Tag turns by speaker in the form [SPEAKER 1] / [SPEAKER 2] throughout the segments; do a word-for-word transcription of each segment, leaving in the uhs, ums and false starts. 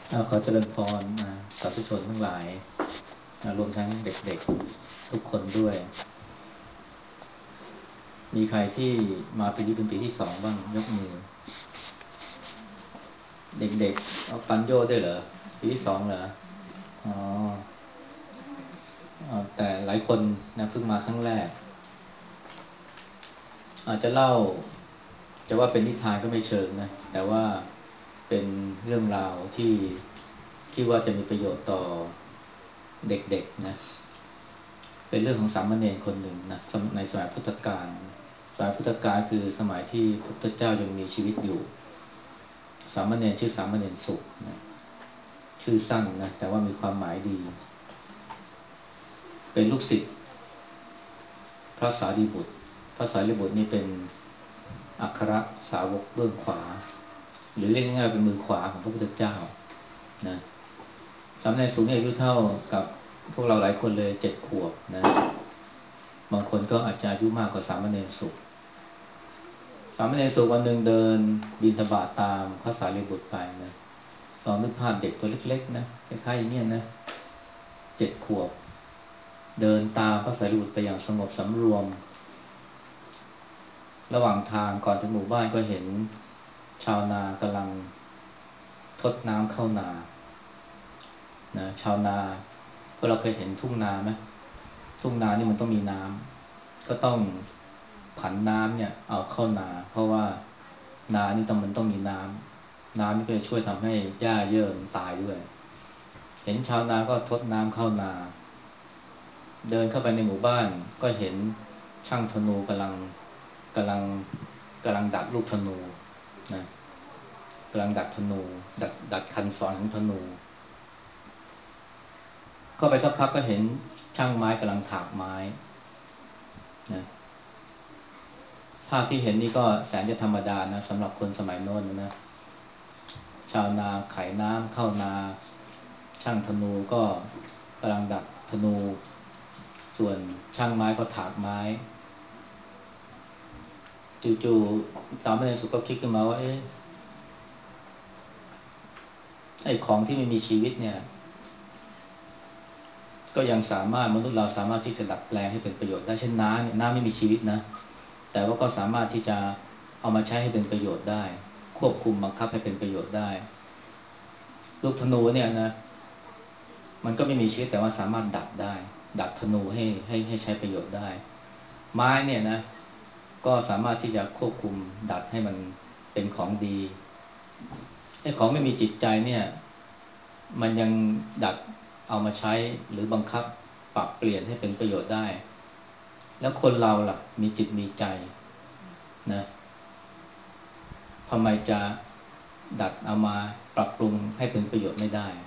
[SPEAKER 1] เอาขอเจริญพรนะสาธุชนทั้งหลายนะรวมทั้งเด็กๆทุกคนด้วย มีใครที่มาปีนี้เป็นปีที่สองบ้างยกมือเด็กๆเอาปัญโยด้วยเหรอปีที่สองเหรออ๋อเอาแต่หลายคนนะเพิ่งมาครั้งแรกอาจจะเล่าจะว่าเป็นนิทานก็ไม่เชิงนะแต่ว่าเป็นเรื่องราวที่ที่ว่าจะมีประโยชน์ต่อเด็กๆนะ เป็นเรื่องของสามเณรคนหนึ่งนะสมในสมัยพุทธกาลสมัยพุทธกาลคือสมัยที่พระพุทธเจ้ายังมีชีวิตอยู่สามเณรชื่อสามเณรสุขนะชื่อสั้นนะแต่ว่ามีความหมายดีเป็นลูกศิษย์พระสารีบุตรพระสารีบุตรนี่เป็นอัครสาวกเบื้องขวาหรือเรียกง่ายๆเป็นมือขวาของพระพุทธเจ้านะสามเณรสุขเนี่ยอายุเท่ากับพวกเราหลายคนเลยเจ็ดขวบนะบางคนก็อาจจะอายุมากกว่าสามเณรสุข สามเณรสุวันหนึ่งเดินบิณฑบาตตามพระสารีบุตรไปนะลองนึกภาพเด็กตัวเล็กๆนะคล้ายๆอย่างนี้นะเจ็ดขวบเดินตามพระสารีบุตรไปอย่างสงบสำรวมระหว่างทางก่อนถึงหมู่บ้านก็เห็นชาวนากำลังทดน้ำเข้านานะชาวนาพวกเราเคยเห็นทุ่งนาไหมทุ่งนานี่มันต้องมีน้ำก็ต้องผันน้ำเนี่ยเอาเข้านาเพราะว่านานี่ต้องมันต้องมีน้ำน้ำนี่ก็จะช่วยทำให้หญ้าเยื่อมันตายด้วยเห็นชาวนาก็ทดน้ำเข้านาเดินเข้าไปในหมู่บ้านก็เห็นช่างธนูกำลังกำลังกำลังดัดลูกธนูนะกำลังดัดธนูดัดดัดคันศรของธนูเข้าไปสักพักก็เห็นช่างไม้กำลังถากไม้นะภาพที่เห็นนี่ก็แสนจะธรรมดานะสำหรับคนสมัยโน้นนะชาวนาไขน้ำเข้านาช่างธนูก็กำลังดัดธนูส่วนช่างไม้ก็ถากไม้จู่ๆสามเณรสุขก็คิดขึ้นมาว่าเอ๊ะไอ้ของที่ไม่มีชีวิตเนี่ยก็ยังสามารถมนุษย์เราสามารถที่จะดัดแปลงให้เป็นประโยชน์ได้เช่นน้ำเนี่ยน้ำไม่มีชีวิตนะแต่ว่าก็สามารถที่จะเอามาใช้ให้เป็นประโยชน์ได้ควบคุมบังคับให้เป็นประโยชน์ได้ลูกธนูเนี่ยนะมันก็ไม่มีชีวิตแต่ว่าสามารถดัดได้ดัดธนูให้ให้ให้ใช้ประโยชน์ได้ไม้เนี่ยนะก็สามารถที่จะควบคุมดัดให้มันเป็นของดีไอ้ของไม่มีจิตใจเนี่ยมันยังดัดเอามาใช้หรือบังคับปรับเปลี่ยนให้เป็นประโยชน์ได้แล้วคนเราล่ะมีจิตมีใจนะทำไมจะดัดเอามาปรับปรุงให้เป็นประโยชน์ไม่ได้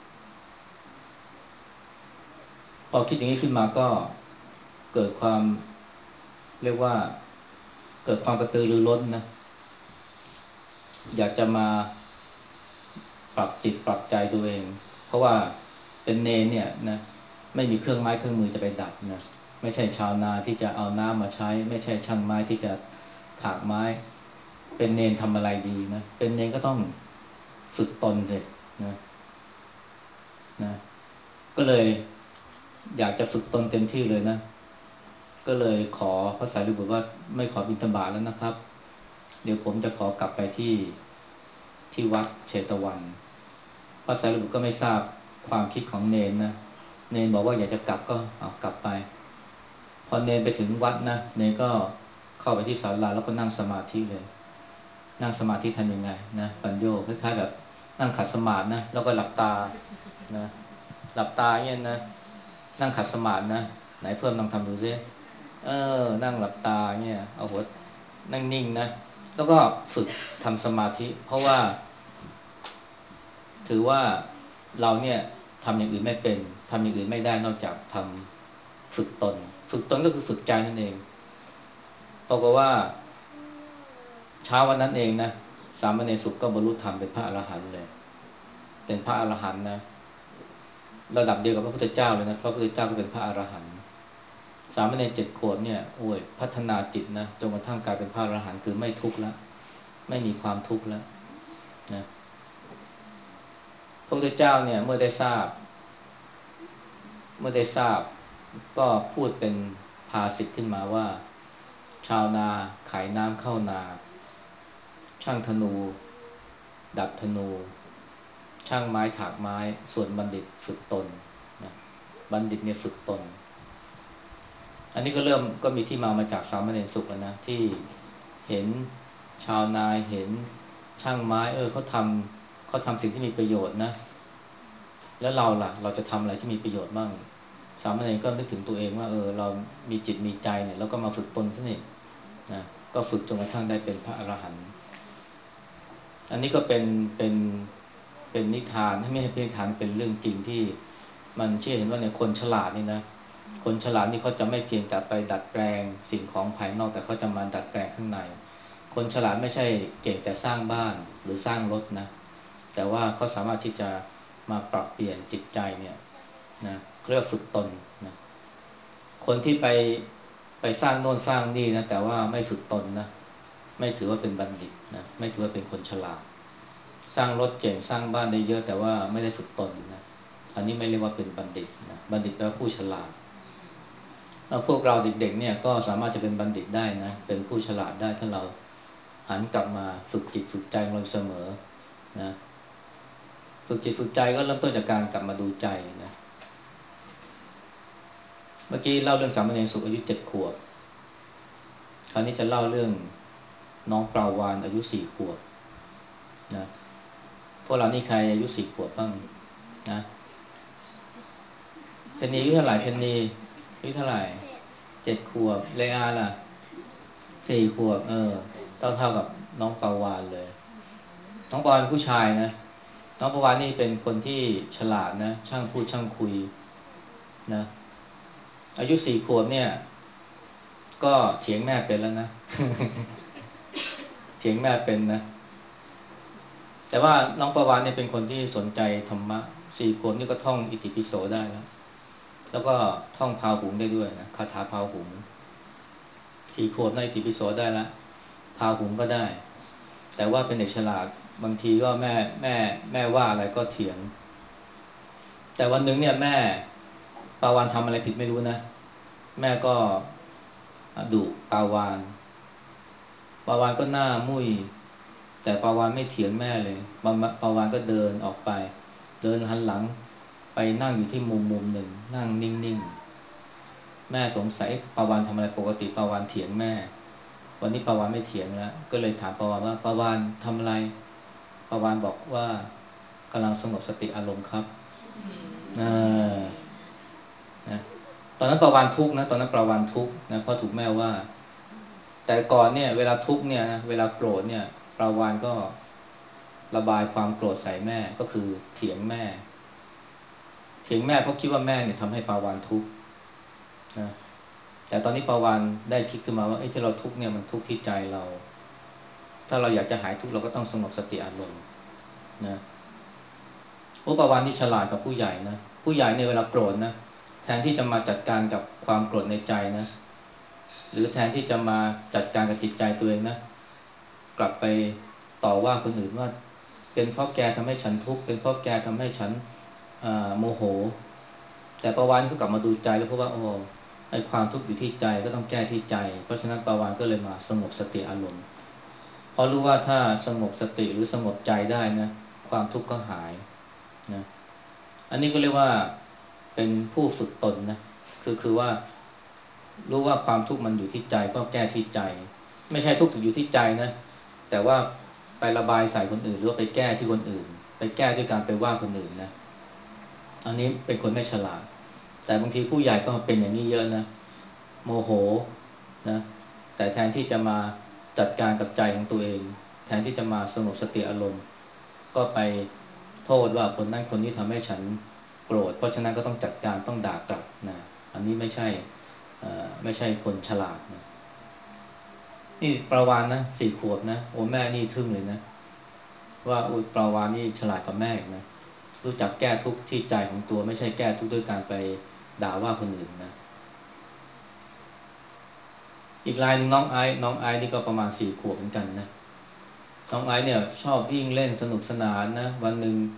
[SPEAKER 1] พอคิดอย่างนี้ขึ้นมาก็เกิดความเรียกว่าเกิดความกระตือรือร้นนะอยากจะมาปรับจิตปรับใจตัวเองเพราะว่าเป็นเนรเนี่ยนะไม่มีเครื่องไม้เครื่องมือจะไปดัดนะไม่ใช่ชาวนาที่จะเอาน้ำมาใช้ไม่ใช่ช่างไม้ที่จะถากไม้เป็นเนรทำอะไรดีนะเป็นเนรก็ต้องฝึกตนสินะนะก็เลยอยากจะฝึกตนเต็มที่เลยนะก็เลยขอพระสารีบุตรว่าไม่ขอบิณฑบาตแล้วนะครับเดี๋ยวผมจะขอกลับไปที่ที่วัดเชตวันพระสารีบุตรก็ไม่ทราบความคิดของเนนนะเนนบอกว่าอยากจะกลับก็เอากลับไปพอเนนไปถึงวัดนะเนนก็เข้าไปที่ศาลาแล้วก็นั่งสมาธิเลยนั่งสมาธิทำยังไงนะปัญโยคล้ายๆแบบนั่งขัดสมาธินะแล้วก็หลับตานะหลับตาเงี้ยนะนั่งขัดสมาธินะไหนเพิ่มลองทำดูซิเออนั่งหลับตาเงี้ยเอาหัวนั่งนิ่งนะแล้วก็ฝึกทำสมาธิเพราะว่าถือว่าเราเนี่ยทำอย่างอื่นไม่เป็นทำอย่างอื่นไม่ได้นอกจากทำฝึกตนฝึกตนก็คือฝึกใจนั่นเองปรากฏว่าเช้าวันนั้นเองนะสามเณรสุขก็บรรลุธรรมเป็นพระอรหันต์เลยเป็นพระอรหันต์นะระดับเดียวกับพระพุทธเจ้าเลยนะพระพุทธเจ้าก็เป็นพระอรหันต์สามเณรเจ็ดขวบเนี่ยโอ้ยพัฒนาจิตนะจนกระทั่งกลายเป็นพระอรหันต์คือไม่ทุกข์แล้วไม่มีความทุกข์แล้วนะระพุทธเจ้าเนี่ยเมื่อได้ทราบเมื่อได้ทราบก็พูดเป็นภาษิตขึ้นมาว่าชาวนาขายน้ำเข้านาช่างธนูดัดธนูช่างไม้ถากไม้ส่วนบัณฑิตฝึกตนนะบัณฑิตเนี่ยฝึกตนอันนี้ก็เริ่มก็มีที่มามาจากสามเณรสุขนะที่เห็นชาวนาเห็นช่างไม้เออเขาทำเขาทำสิ่งที่มีประโยชน์นะแล้วเราล่ะเราจะทำอะไรที่มีประโยชน์บ้างสามเณรก็นึกถึงตัวเองว่าเออเรามีจิตมีใจเนี่ยแล้วก็มาฝึกตนซะนี่นะก็ฝึกจนกระทั่งได้เป็นพระอรหันต์อันนี้ก็เป็นเป็นเป็นนิทานไม่ใช่เป็นนิทานเป็นเรื่องจริงที่มันเชื่อเห็นว่าเนี่ยคนฉลาดนี่นะคนฉลาดนี่เขาจะไม่เพียงแต่ไปดัดแปลงสิ่งของภายนอกแต่เขาจะมาดัดแปลงข้างในคนฉลาดไม่ใช่เก่งแต่สร้างบ้านหรือสร้างรถนะแต่ว่าเขาสามารถที่จะมาปรับเปลี่ยนจิตใจเนี่ยนะเรียกฝึกตนนะคนที่ไปไปสร้างโน่นสร้างนี่นะแต่ว่าไม่ฝึกตนนะไม่ถือว่าเป็นบัณฑิตนะไม่ถือว่าเป็นคนฉลาดสร้างรถเก่งสร้างบ้านได้เยอะแต่ว่าไม่ได้ฝึกตนนะอันนี้ไม่เรียกว่าเป็นบัณฑิตนะบัณฑิตแปลว่าผู้ฉลาดแล้วพวกเราเด็กๆเนี่ยก็สามารถจะเป็นบัณฑิตได้นะเป็นผู้ฉลาดได้ถ้าเราหันกลับมาฝึกจิตฝึกใจของเราเสมอนะฝึกจิตฝึกใจก็เริ่มต้นจากการกลับมาดูใจนะเมื่อกี้เล่าเรื่องสามเณรสุขอายุเจ็ดขวบคราวนี้จะเล่าเรื่องน้องปลาวาฬอายุสี่ขวบนะพวกเรานี่ใครอายุสี่ขวบบ้างนะเพนนีอายุเท่าไหร่เพนนีอายุเท่าไหร่เจ็ดขวบเลอาล่ะสี่ขวบเออเท่าเท่ากับน้องปลาวาฬเลยน้องปลาวาฬเป็นผู้ชายนะน้องปลาวาฬนี่เป็นคนที่ฉลาดนะช่างพูดช่างคุยนะอายุสี่ขวบเนี่ยก็เถียงแม่เป็นแล้วนะเถียงแม่เป็นนะแต่ว่าน้องปลาวาฬเนี่ยเป็นคนที่สนใจธรรมะสี่ขวบนี่ก็ท่องอิติปิโสได้แล้วแล้วก็ท่องพาหุงได้ด้วยนะคาถาพาหุงสี่ขวบในอิติปิโสได้แล้วพาหุงก็ได้แต่ว่าเป็นเด็กฉลาดบางทีก็แม่แม่แม่ว่าอะไรก็เถียงแต่วันหนึ่งเนี่ยแม่ปาวานทำอะไรผิดไม่รู้นะแม่ก็ดุปาวานปาวานก็หน้ามุ้ยแต่ปาวานไม่เถียงแม่เลยปาปาวานก็เดินออกไปเดินหันหลังไปนั่งอยู่ที่มุมมุมหนึ่งนั่งนิ่งๆแม่สงสัยปาวานทำอะไรปกติปาวานเถียงแม่วันนี้ปาวานไม่เถียงแล้วก็เลยถามปาวานว่าปาวานทำอะไรปาวานบอกว่ากำลังสงบสติอารมณ์ครับอ่านะตอนนั้นปาวานทุกข์นะตอนนั้นปาวานทุกข์นะเพราะถูกแม่ว่าแต่ก่อนเนี่ยเวลาทุกข์เนี่ยนะเวลาโกรธเนี่ยปาวานก็ระบายความโกรธใส่แม่ก็คือเถียงแม่เถียงแม่เพราะคิดว่าแม่เนี่ยทำให้ปาวานทุกข์นะแต่ตอนนี้ปาวานได้คิดขึ้นมาว่าไอ้ที่เราทุกข์เนี่ยมันทุกข์ที่ใจเราถ้าเราอยากจะหายทุกข์เราก็ต้องสงบสติอารมณ์นะโอ้ปาวานนี่ฉลาดกับผู้ใหญ่นะผู้ใหญ่ในเวลาโกรธนะแทนที่จะมาจัดการกับความโกรธในใจนะหรือแทนที่จะมาจัดการกับจิตใจตัวเองนะกลับไปต่อว่าคนอื่นว่าเป็นเพราะแกทำให้ฉันทุกข์เป็นเพราะแกทำให้ฉันโมโหแต่ปาวานก็กลับมาดูใจแล้วเพราะว่าโอ้ไอ้ความทุกข์อยู่ที่ใจก็ต้องแก้ที่ใจเพราะฉะนั้นปาวานก็เลยมาสงบสติอารมณ์เพราะรู้ว่าถ้าสงบสติหรือสงบใจได้นะความทุกข์ก็หายนะอันนี้ก็เรียกว่าเป็นผู้ฝึกตนนะคือคือว่ารู้ว่าความทุกข์มันอยู่ที่ใจก็แก้ที่ใจไม่ใช่ทุกข์อยู่ที่ใจนะแต่ว่าไประบายใส่คนอื่นหรือว่าไปแก้ที่คนอื่นไปแก้ด้วยการไปว่าคนอื่นนะอันนี้เป็นคนไม่ฉลาดแต่บางทีผู้ใหญ่ก็เป็นอย่างนี้เยอะนะโมโหนะแต่แทนที่จะมาจัดการกับใจของตัวเองแทนที่จะมาสงบสติอารมณ์ก็ไปโทษว่าคนนั้นคนนี้ทำให้ฉันโกรธเพราะฉะนั้นก็ต้องจัดการต้องด่ากลับนะอันนี้ไม่ใช่ไม่ใช่คนฉลาดนะนี่ปราวานนะสี่ขวบนะโอ้แม่นี่ทึ่งเลยนะว่าอุยปราวานนี่ฉลาดกว่าแม่อีกนะรู้จักแก้ทุกข์ที่ใจของตัวไม่ใช่แก้ทุกข์ด้วยการไปด่าว่าคนอื่นนะอีกรายหนึ่งน้องไอซ์น้องไอซ์นี่ก็ประมาณสี่ขวบเหมือนกันนะน้องไอซ์เนี่ยชอบวิ่งเล่นสนุกสนานนะวันหนึ่ง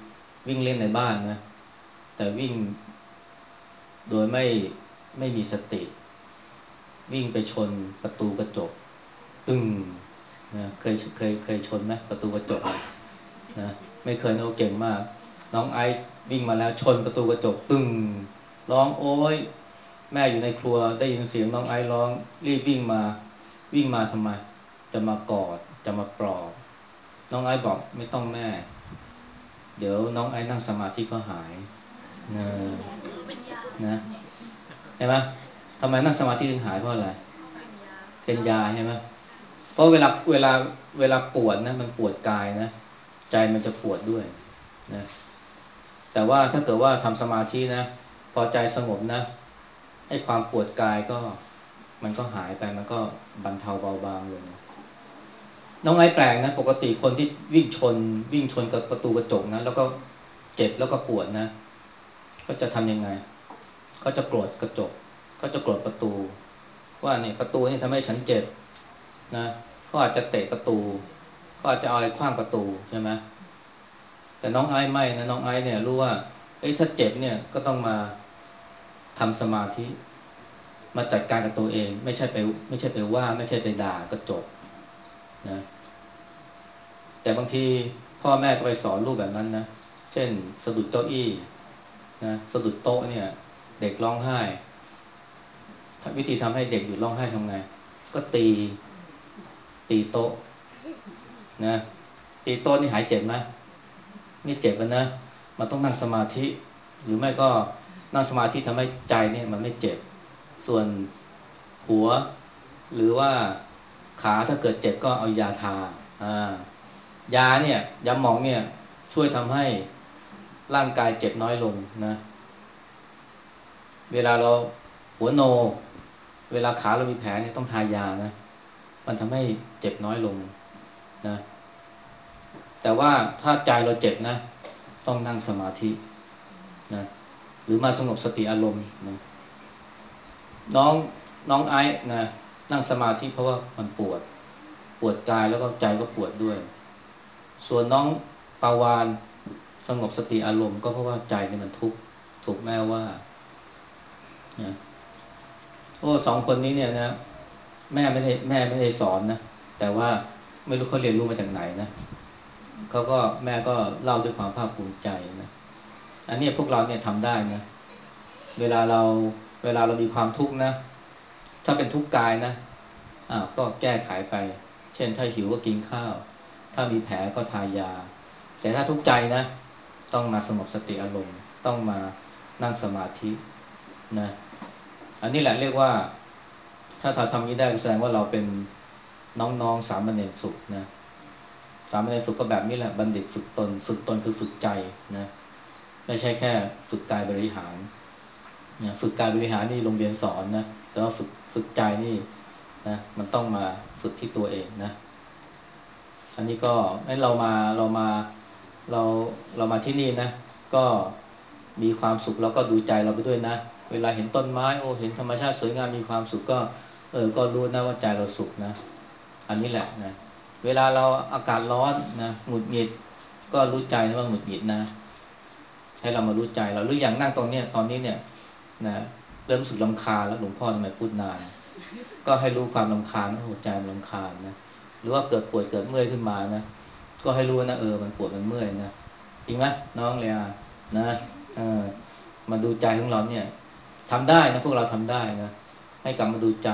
[SPEAKER 1] วิ่งเล่นในบ้านนะแต่วิ่งโดยไม่ไม่มีสติวิ่งไปชนประตูกระจกตึ้งนะเคยเคยเคยชนไหมประตูกระจกนะไม่เคยนะโอเก่งมากน้องไอซ์วิ่งมาแล้วชนประตูกระจกตึ้งร้องโอ๊ยแม่อยู่ในครัวได้ยินเสียงน้องไอซ์ร้องรีบวิ่งมาวิ่งมาทำไมจะมากอดจะมาปลอบน้องไอซ์บอกไม่ต้องแม่เดี๋ยวน้องไอซ์นั่งสมาธิก็หายนะนะใช่ไหมทำไมนั่งสมาธิถึงหายเพราะอะไรเป็นยาใช่ไหมเพราะเวลาเวลาเวลาปวดนะมันปวดกายนะใจมันจะปวดด้วยนะแต่ว่าถ้าเกิดว่าทำสมาธินะพอใจสงบนะไอ้ความปวดกายก็มันก็หายไปมันก็บรรเทาเบาบางลงน้องไอ้แปลกนะปกติคนที่วิ่งชนวิ่งชนกับประตูกระจกนะแล้วก็เจ็บแล้วก็ปวดนะก็จะทำยังไงเขาจะโกรธกระจกเขาจะโกรธประตูว่าเนี่ยประตูนี่ทำให้ฉันเจ็บนะเขาอาจจะเตะประตูเขาอาจจะเอาอะไรขว้างประตูใช่ไหมแต่น้องไอ้ไม่นะน้องไอ้เนี่ยรู้ว่าเอ้ยถ้าเจ็บเนี่ยก็ต้องมาทำสมาธิมาจัดการกับตัวเองไม่ใช่ไปไม่ใช่ไปว่าไม่ใช่ไปด่ากระจกนะแต่บางทีพ่อแม่ก็ไปสอนลูกแบบนั้นนะเช่นสะดุดเก้าอี้นะสะดุดโต๊ะเนี่ยเด็กร้องไห้วิธีทำให้เด็กหยุดร้องไห้ทำไงก็ตีตีโต๊ะนะตีโต๊ะนี่หายเจ็บไหมไม่เจ็บนะมันต้องนั่งสมาธิหรือไม่ก็นั่งสมาธิทำให้ใจเนี่ยมันไม่เจ็บส่วนหัวหรือว่าขาถ้าเกิดเจ็บก็เอายาทาอ่ายาเนี่ยยาหมองเนี่ยช่วยทำให้ร่างกายเจ็บน้อยลงนะเวลาเราหัวโนเวลาขาเรามีแผลเนี่ยต้องทายานะมันทำให้เจ็บน้อยลงนะแต่ว่าถ้าใจเราเจ็บนะต้องนั่งสมาธินะหรือมาสงบสติอารมณ์นะน้องน้องไอซ์นะนั่งสมาธิเพราะว่ามันปวดปวดกายแล้วก็ใจก็ปวดด้วยส่วนน้องปาวานสงบสติอารมณ์ก็เพราะว่าใจเนี่ยมันทุกข์ถูกแม่ว่านะโอ้สองคนนี้เนี่ยนะแม่ไม่ได้แม่ไม่ได้สอนนะแต่ว่าไม่รู้เขาเรียนรู้มาจากไหนนะเขาก็แม่ก็เล่าด้วยความภาคภูมิใจนะอันนี้พวกเราเนี่ยทำได้นะเวลาเราเวลาเรามีความทุกข์นะถ้าเป็นทุกข์กายนะอ้าวก็แก้ไขไปเช่นถ้าหิวก็กินข้าวถ้ามีแผลก็ทายาแต่ถ้าทุกข์ใจนะต้องมาสงบสติอารมณ์ต้องมานั่งสมาธินะอันนี้แหละเรียกว่าถ้าเราทำนี้ได้ก็แสดงว่าเราเป็นน้องๆสามเณรสุขนะสามเณรสุขก็แบบนี้แหละบัณฑิตฝึกตนฝึกตนคือฝึกใจนะไม่ใช่แค่ฝึกกายบริหารนะฝึกกายบริหารนี่โรงเรียนสอนนะแต่ว่าฝึกฝึกใจนี่นะมันต้องมาฝึกที่ตัวเองนะอันนี้ก็ให้เรามาเรามาเราเรามาที่นี่นะก็มีความสุขแล้วก็ดูใจเราไปด้วยนะเวลาเห็นต้นไม้โอ้เห็นธรรมชาติสวยงามมีความสุขก็เออก็รู้นะว่าใจเราสุขนะอันนี้แหละนะเวลาเราอากาศร้อนนะหงุดหงิดก็รู้ใจนะว่าหงุดหงิดนะให้เรามารู้ใจเราหรืออย่างนั่งตรงเนี้ยตอนนี้เนี่ยนะเริ่มรู้สึกรำคาญแล้วหลวงพ่อทำไมพูดนานก็ให้รู้ความรำคาญนะหัวใจมันรำคาญนะหรือว่าเกิดปวดเกิดเมื่อยขึ้นมานะก็ให้รู้นะเออมันปวดมันเมื่อยนะจริงไหมน้องเลยอ่ะนะเออมาดูใจของเราเนี่ยทำได้นะพวกเราทำได้นะให้กลับมาดูใจ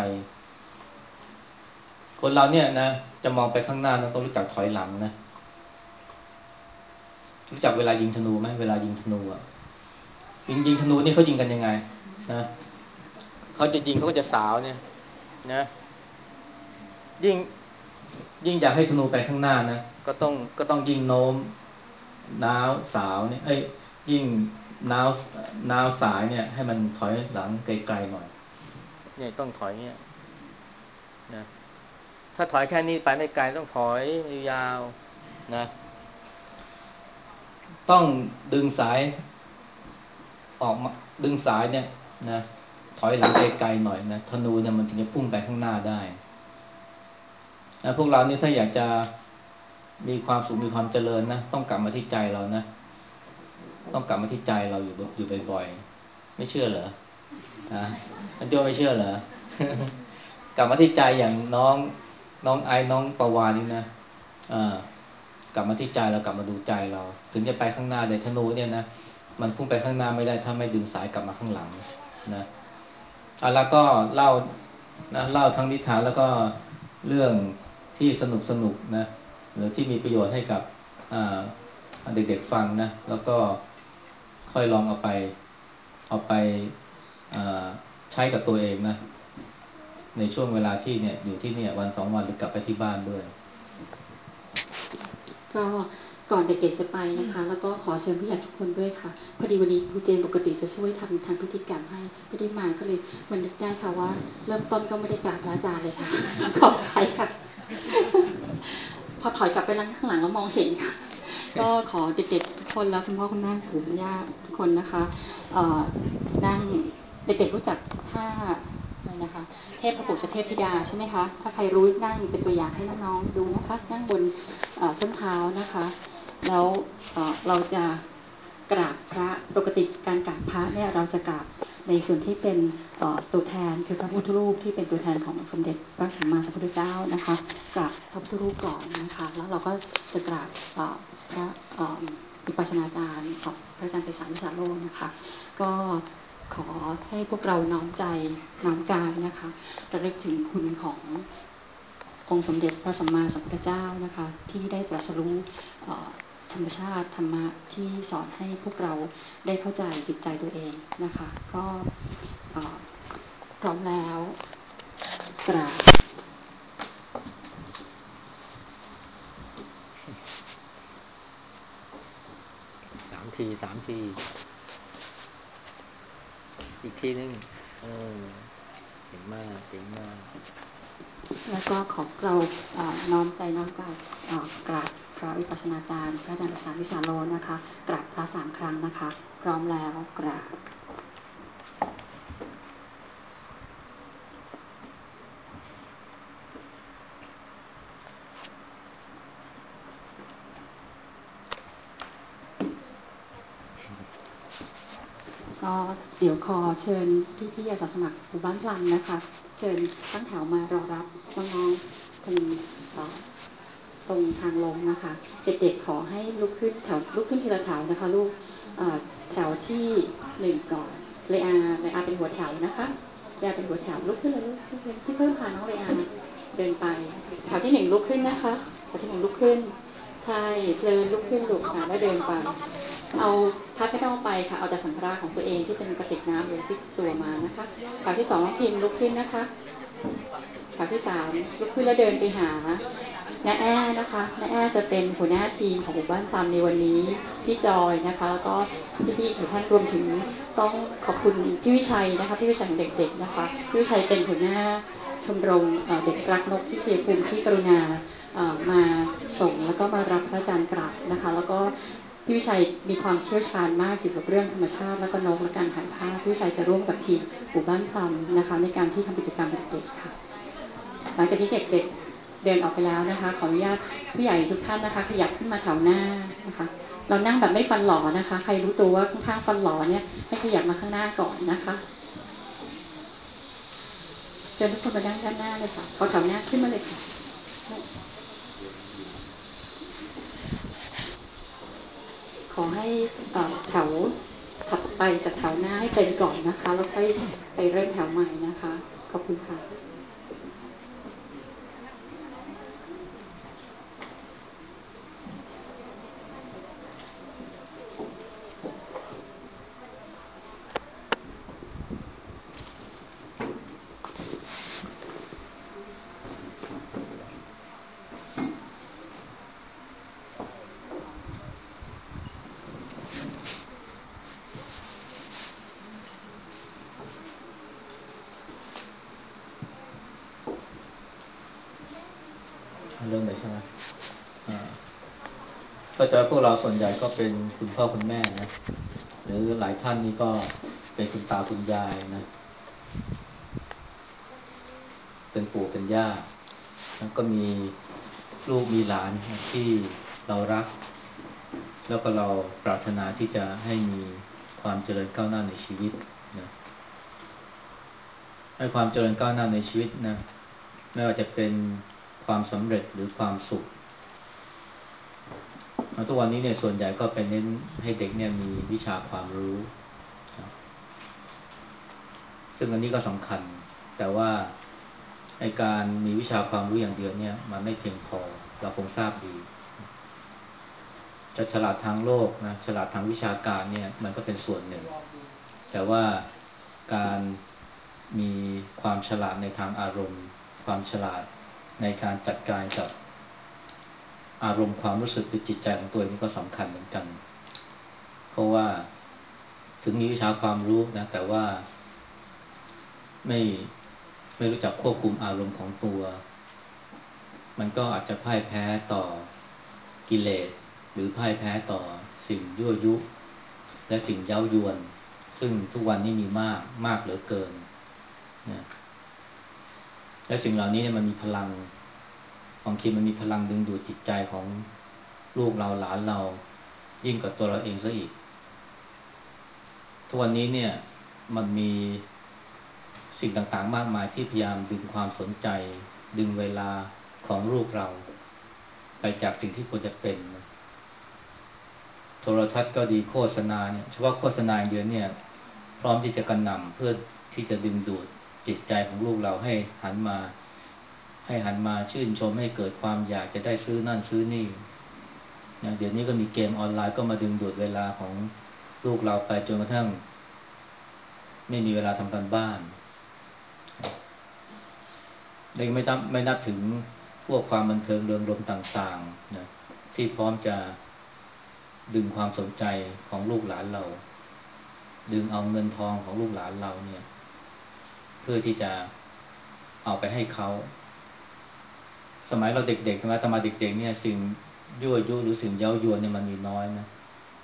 [SPEAKER 1] คนเราเนี่ยนะจะมองไปข้างหน้าต้องรู้จักถอยหลังนะรู้จักเวลายิงธนูไหมเวลายิงธนูอ่ะยิงยิงธนูนี่เขายิงกันยังไงนะเขาจะยิงเขาก็จะสาวเนี่ยนะยิ่งยิ่งอยากให้ธนูไปข้างหน้านะก็ต้องก็ต้องยิงโน้มน้าวสาวเนี่ยเอ้ยยิ่งน้าวน้าวสายเนี่ยให้มันถอยหลังไกลๆหน่อยเนี่ยต้องถอยเนี่ยนะถ้าถอยแค่นี้ไปไม่ไกลต้องถอยยาวๆนะต้องดึงสายออกมาดึงสายเนี่ยนะถอยหลังไกลๆหน่อยนะธนูเนี่ยมันถึงจะพุ่งไปข้างหน้าได้นะพวกเรานี่ถ้าอยากจะมีความสุขมีความเจริญนะต้องกลับมาที่ใจเรานะต้องกลับมาที่ใจเราอยู่อยู่บ่อยๆไม่เชื่อเหรอฮะอันโจไม่เชื่อเหรอ กลับมาที่ใจอย่างน้องน้องไอ้น้องประวานี่นะเออกลับมาที่ใจเรากลับมาดูใจเราถึงจะไปข้างหน้าเดธนูเนี่ยนะมันพุ่งไปข้างหน้าไม่ได้ถ้าไม่ดึงสายกลับมาข้างหลังนะอ่ะแล้วก็เล่านะเล่าทั้งนิทานแล้วก็เรื่องที่สนุกสนุกนะหรือที่มีประโยชน์ให้กับอ่าเด็กๆฟังนะแล้วก็ค่อยลองเอาไปเอาไปอ่าใช้กับตัวเองนะในช่วงเวลาที่เนี่ยอยู่ที่เนี่ยวันสองวันหรือกลับไปที่บ้านด้วย
[SPEAKER 2] ก็ก่อนเด็กๆจะไปนะคะแล้วก็ขอเชิญผู้ใหญ่ทุกคนด้วยค่ะพอดีวันนี้ครูเจนปกติจะช่วยทำทางพิธีกรรมให้ไม่ได้มาก็เลยมันนึกได้ค่ะว่าเริ่มต้นก็ไม่ได้กราบพระอาจารย์เลยค่ะขอบใครค่ะพอถอยกลับไปลังข้างหลังแล้วมองเห็นค่ะก็ขอเด็กๆทุกคนแล้วคุณพ่อคุณแม่ปู่คุณย่าทุกคนนะคะนั่งเด็กๆรู้จักท่าอะไรนะคะเทพประปุจเทพธิดาใช่ไหมคะถ้าใครรู้นั่งเป็นตัวอย่างให้น้องๆดูนะคะนั่งบนส้นเท้านะคะแล้วเราจะกราบพระปกติการกราบพระเนี่ยเราจะกราบในส่วนที่เป็นตัวแทนคือพระพุทธรูปที่เป็นตัวแทนของสมเด็จพระสัมมาสัมพุทธเจ้านะคะกราบพระพุทธรูปก่อนนะคะแล้วเราก็จะกราบพระวิปัสสนาจารย์ของพระอาจารย์ไพศาลวิสาโรจน์นะคะก็ขอให้พวกเราน้อมใจน้อมกายนะคะระลึกถึงคุณขององค์สมเด็จพระสัมมาสัมพุทธเจ้านะคะที่ได้ตรัสรู้ธรรมชาติธรรมะที่สอนให้พวกเราได้เข้าใจจิตใจตัวเองนะคะก็พร้อมแล้วกราบ
[SPEAKER 1] สามทีสามทีอีกทีนึงเออเก่งมากเก่งมาก
[SPEAKER 2] แล้วก็ขอเราน้อมใจน้อมกายกราบพระวิปัสสนาจารย์พระอาจารย์ไพศาลวิสาโรจน์นะคะกราบพระสามครั้งนะคะพร้อมแล้วกราบก็เดี๋ยวขอเชิญพี่พี่อาสาสมัครหมู่บ้านพลังนะคะเชิญตั้งแถวมารอรับน้องๆตรงตรงทางลงนะคะเด็กๆขอให้ลุกขึ้นแถวลุกขึ้นทีละแถวนะคะลูกแถวที่หนึ่งก่อนเลอาเลอาเป็นหัวแถวนะคะเลอาเป็นหัวแถวลุกขึ้นเลยลูกพี่เพิ่มพาน้องเลอาเดินไปแถวที่หนึ่งลุกขึ้นนะคะแถวที่หนึ่งลุกขึ้นใช่เพลินลุกขึ้นลุกค่ะแล้วเดินไปเอาพัดไม่ต้องไปค่ะเอาแต่สัมภาระของตัวเองที่เป็นกระติกน้ำหรือที่ตัวมานะคะแถวที่สองน้องพิมลุกขึ้นนะคะแถวที่สามลุกขึ้นแล้วเดินไปหาน้าแอ้นะคะน้าแอ้จะเป็นหัวหน้าทีมของหมู่บ้านตามในวันนี้พี่จอยนะคะแล้วก็พี่ๆทุกท่านรวมถึงต้องขอบคุณพี่วิชัยนะคะพี่วิชัยของเด็กๆนะคะพี่วิชัยเป็นหัวหน้าชมรมเด็กรักนกที่เชียร์ภูมิที่กรุณามาส่งแล้วก็มารับพระอาจารย์กลับนะคะแล้วก็พี่วิชัยมีความเชี่ยวชาญมากเกี่ยวกับเรื่องธรรมชาติและก็นกและการถ่ายภาพพี่วิชัยจะร่วมกับทีมหมู่บ้านพลัมนะคะในการที่ทำกิจกรรมเด็กๆค่ะหลังจากที่เด็กๆเดินออกไปแล้วนะคะขออนุญาตผู้ใหญ่ทุกท่านนะคะขยับขึ้นมาแถวหน้านะคะเรานั่งแบบไม่ฟันหล่อนะคะใครรู้ตัวว่าข้างๆฟันหล่อเนี่ยให้ขยับมาข้างหน้าก่อนนะคะเชิญทุกคนมานั่งด้านหน้าเลยค่ะขอแถวหน้าขึ้นมาเลยค่ะขอให้แถวถัดไปจากแถวหน้าให้เต็มก่อนนะคะแล้วค่อยไปเริ่มแถวใหม่นะคะขอบคุณค่ะ
[SPEAKER 1] เริ่มเลยใช่ไหมอ่าก็จะพวกเราส่วนใหญ่ก็เป็นคุณพ่อคุณแม่นะหรือหลายท่านนี่ก็เป็นคุณตาคุณยายนะเป็นปู่เป็นย่าแล้วก็มีลูกมีหลานที่เรารักแล้วก็เราปรารถนาที่จะให้มีความเจริญก้าวหน้าในชีวิตนะให้ความเจริญก้าวหน้าในชีวิตนะไม่ว่าจะเป็นความสำเร็จหรือความสุขทุกวันนี้เนี่ยส่วนใหญ่ก็ไปเน้นให้เด็กเนี่ยมีวิชาความรู้นะซึ่งอันนี้ก็สำคัญแต่ว่าในการมีวิชาความรู้อย่างเดียวเนี่ยมันไม่เพียงพอเราคงทราบดีจะฉลาดทางโลกนะฉลาดทางวิชาการเนี่ยมันก็เป็นส่วนหนึ่งแต่ว่าการมีความฉลาดในทางอารมณ์ความฉลาดในการจัดการกับอารมณ์ความรู้สึกหรือจิตใจของตัวเองนี่ก็สำคัญเหมือนกันเพราะว่าถึงมีวิชาความรู้นะแต่ว่าไม่ไม่รู้จักควบคุมอารมณ์ของตัวมันก็อาจจะพ่ายแพ้ต่อกิเลสหรือพ่ายแพ้ต่อสิ่งยั่วยุและสิ่งเย้ายวนซึ่งทุกวันนี้มีมากมากเหลือเกินนะและสิ่งเหล่านี้เนี่ยมันมีพลังบางทีมันมีพลังดึงดูดจิตใจของลูกเราหลานเรายิ่งกว่าตัวเราเองซะอีกทุกวันนี้เนี่ยมันมีสิ่งต่างๆมากมายที่พยายามดึงความสนใจดึงเวลาของลูกเราไปจากสิ่งที่ควรจะเป็นโทรทัศน์ก็ดีโฆษณาเนี่ยเฉพาะโฆษณาเดียวเนี่ยพร้อมที่จะกระหน่ำเพื่อที่จะดึงดูดจิตใจของลูกเราให้หันมาให้หันมาชื่นชมให้เกิดความอยากจะได้ซื้อนั่นซื้อนี่นะเดี๋ยวนี้ก็มีเกมออนไลน์ก็มาดึงดูดเวลาของลูกเราไปจนกระทั่งไม่มีเวลาทำการบ้านเลยไม่นับไม่นับถึงพวกความบันเทิงเริงรมย์ต่างๆนะที่พร้อมจะดึงความสนใจของลูกหลานเราดึงเอาเงินทองของลูกหลานเราเนี่ยเพื่อที่จะเอาไปให้เขาสมัยเราเด็กๆใช่ไหมตอนมาเด็กๆเนี่ยสิ่งยั่วยุหรือสิ่งเย้ายวนเนี่ยมันมีน้อยนะ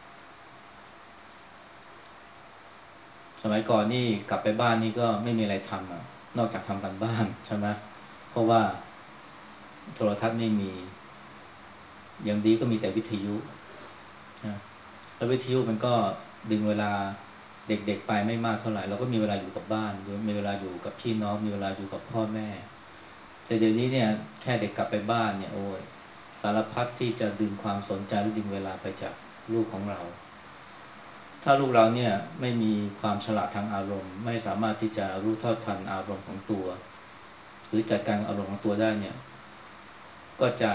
[SPEAKER 1] สมัยก่อนนี่กลับไปบ้านนี่ก็ไม่มีอะไรทำอ่ะนอกจากทำกันบ้านใช่ไหมเพราะว่าโทรทัศน์ไม่มีอย่างดีก็มีแต่วิทยุนะแล้ววิทยุมันก็ดึงเวลาเด็กๆไปไม่มากเท่าไหร่เราก็มีเวลาอยู่กับบ้านมีเวลาอยู่กับพี่น้องมีเวลาอยู่กับพ่อแม่แต่เดี๋ยวนี้เนี่ยแค่เด็กกลับไปบ้านเนี่ยโอ้ยสารพัดที่จะดึงความสนใจหรือดึงเวลาไปจากลูกของเราถ้าลูกเราเนี่ยไม่มีความฉลาดทางอารมณ์ไม่สามารถที่จะรู้เท่าทันอารมณ์ของตัวหรือจัดการอารมณ์ของตัวได้เนี่ยก็จะ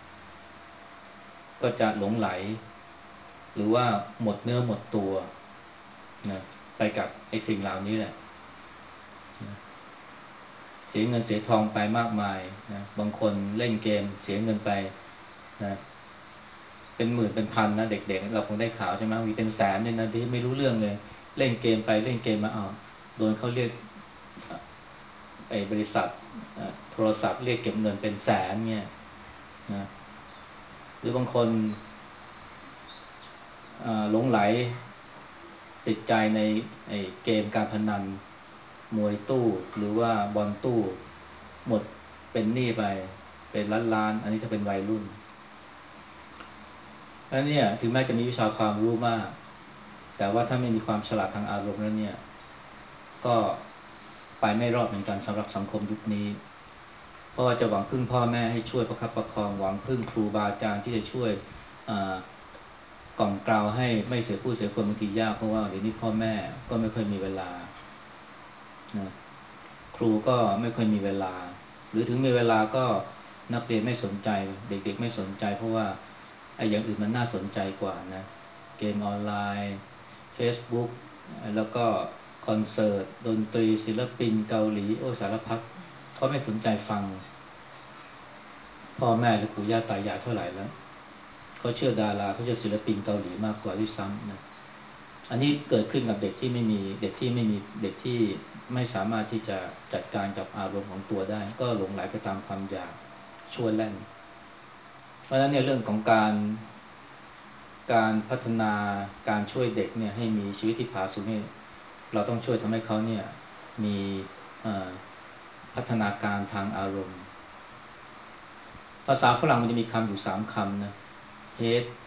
[SPEAKER 1] ก็จะหลงไหลหรือว่าหมดเนื้อหมดตัวนะไปกับไอ้สิ่งเหล่านี้แหละนะเสียเงินเสียทองไปมากมายนะบางคนเล่นเกมเสียเงินไปนะเป็นหมื่นเป็นพันนะเด็กๆเราคงได้ข่าวใช่ไหมมีเป็นแสนเนี่ยนะที่ไม่รู้เรื่องเลยเล่นเกมไปเล่นเกมมาเอาโดนเขาเรียกไอ้บริษัทโทรศัพท์เรียกเก็บเงินเป็นแสนเนี่ยนะหรือบางคนหลงไหลติดใจในไอ้เกมการพนันมวยตู้หรือว่าบอลตู้หมดเป็นหนี้ไปเป็นล้านล้านอันนี้ถ้าเป็นวัยรุ่นแล้วเนี่ยถึงแม้จะมีวิชาความรู้มากแต่ว่าถ้าไม่มีความฉลาดทางอารมณ์แล้วเนี่ยก็ไปไม่รอดเหมือนกันสำหรับสังคมยุคนี้เพราะว่าจะหวังพึ่งพ่อแม่ให้ช่วยประคับประคองหวังพึ่งครูบาอาจารย์ที่จะช่วยกล่อมกล่าวให้ไม่เสียผู้เสียคนบางทียากเพราะว่าเดี๋ยวนี้พ่อแม่ก็ไม่ค่อยมีเวลานะครูก็ไม่ค่อยมีเวลาหรือถึงมีเวลาก็นักเรียนไม่สนใจเด็กๆไม่สนใจเพราะว่าไอ้อย่างอื่นมันน่าสนใจกว่านะเกมออนไลน์ Facebook แล้วก็คอนเสิร์ตดนตรีศิลปินเกาหลีโอ้สารพัดเขาไม่สนใจฟังพ่อแม่หรือปู่ย่าตายายเท่าไหร่แล้วเขาเชื่อดาราเขาเชื่อศิลปินเกาหลีมากกว่าที่ซ้ำนะอันนี้เกิดขึ้นกับเด็กที่ไม่มีเด็กที่ไม่มีเด็กที่ไม่สามารถที่จะจัดการกับอารมณ์ของตัวได้ก็หลงไหลไปตามความอยากชั่วแล่นเพราะฉะนั้นเนี่ยเรื่องของการการพัฒนาการช่วยเด็กเนี่ยให้มีชีวิตที่ผาสุกนี่เราต้องช่วยทำให้เขาเนี่ยมีพัฒนาการทางอารมณ์ภาษาฝรั่งมันจะมีคำอยู่สามคำนะ hate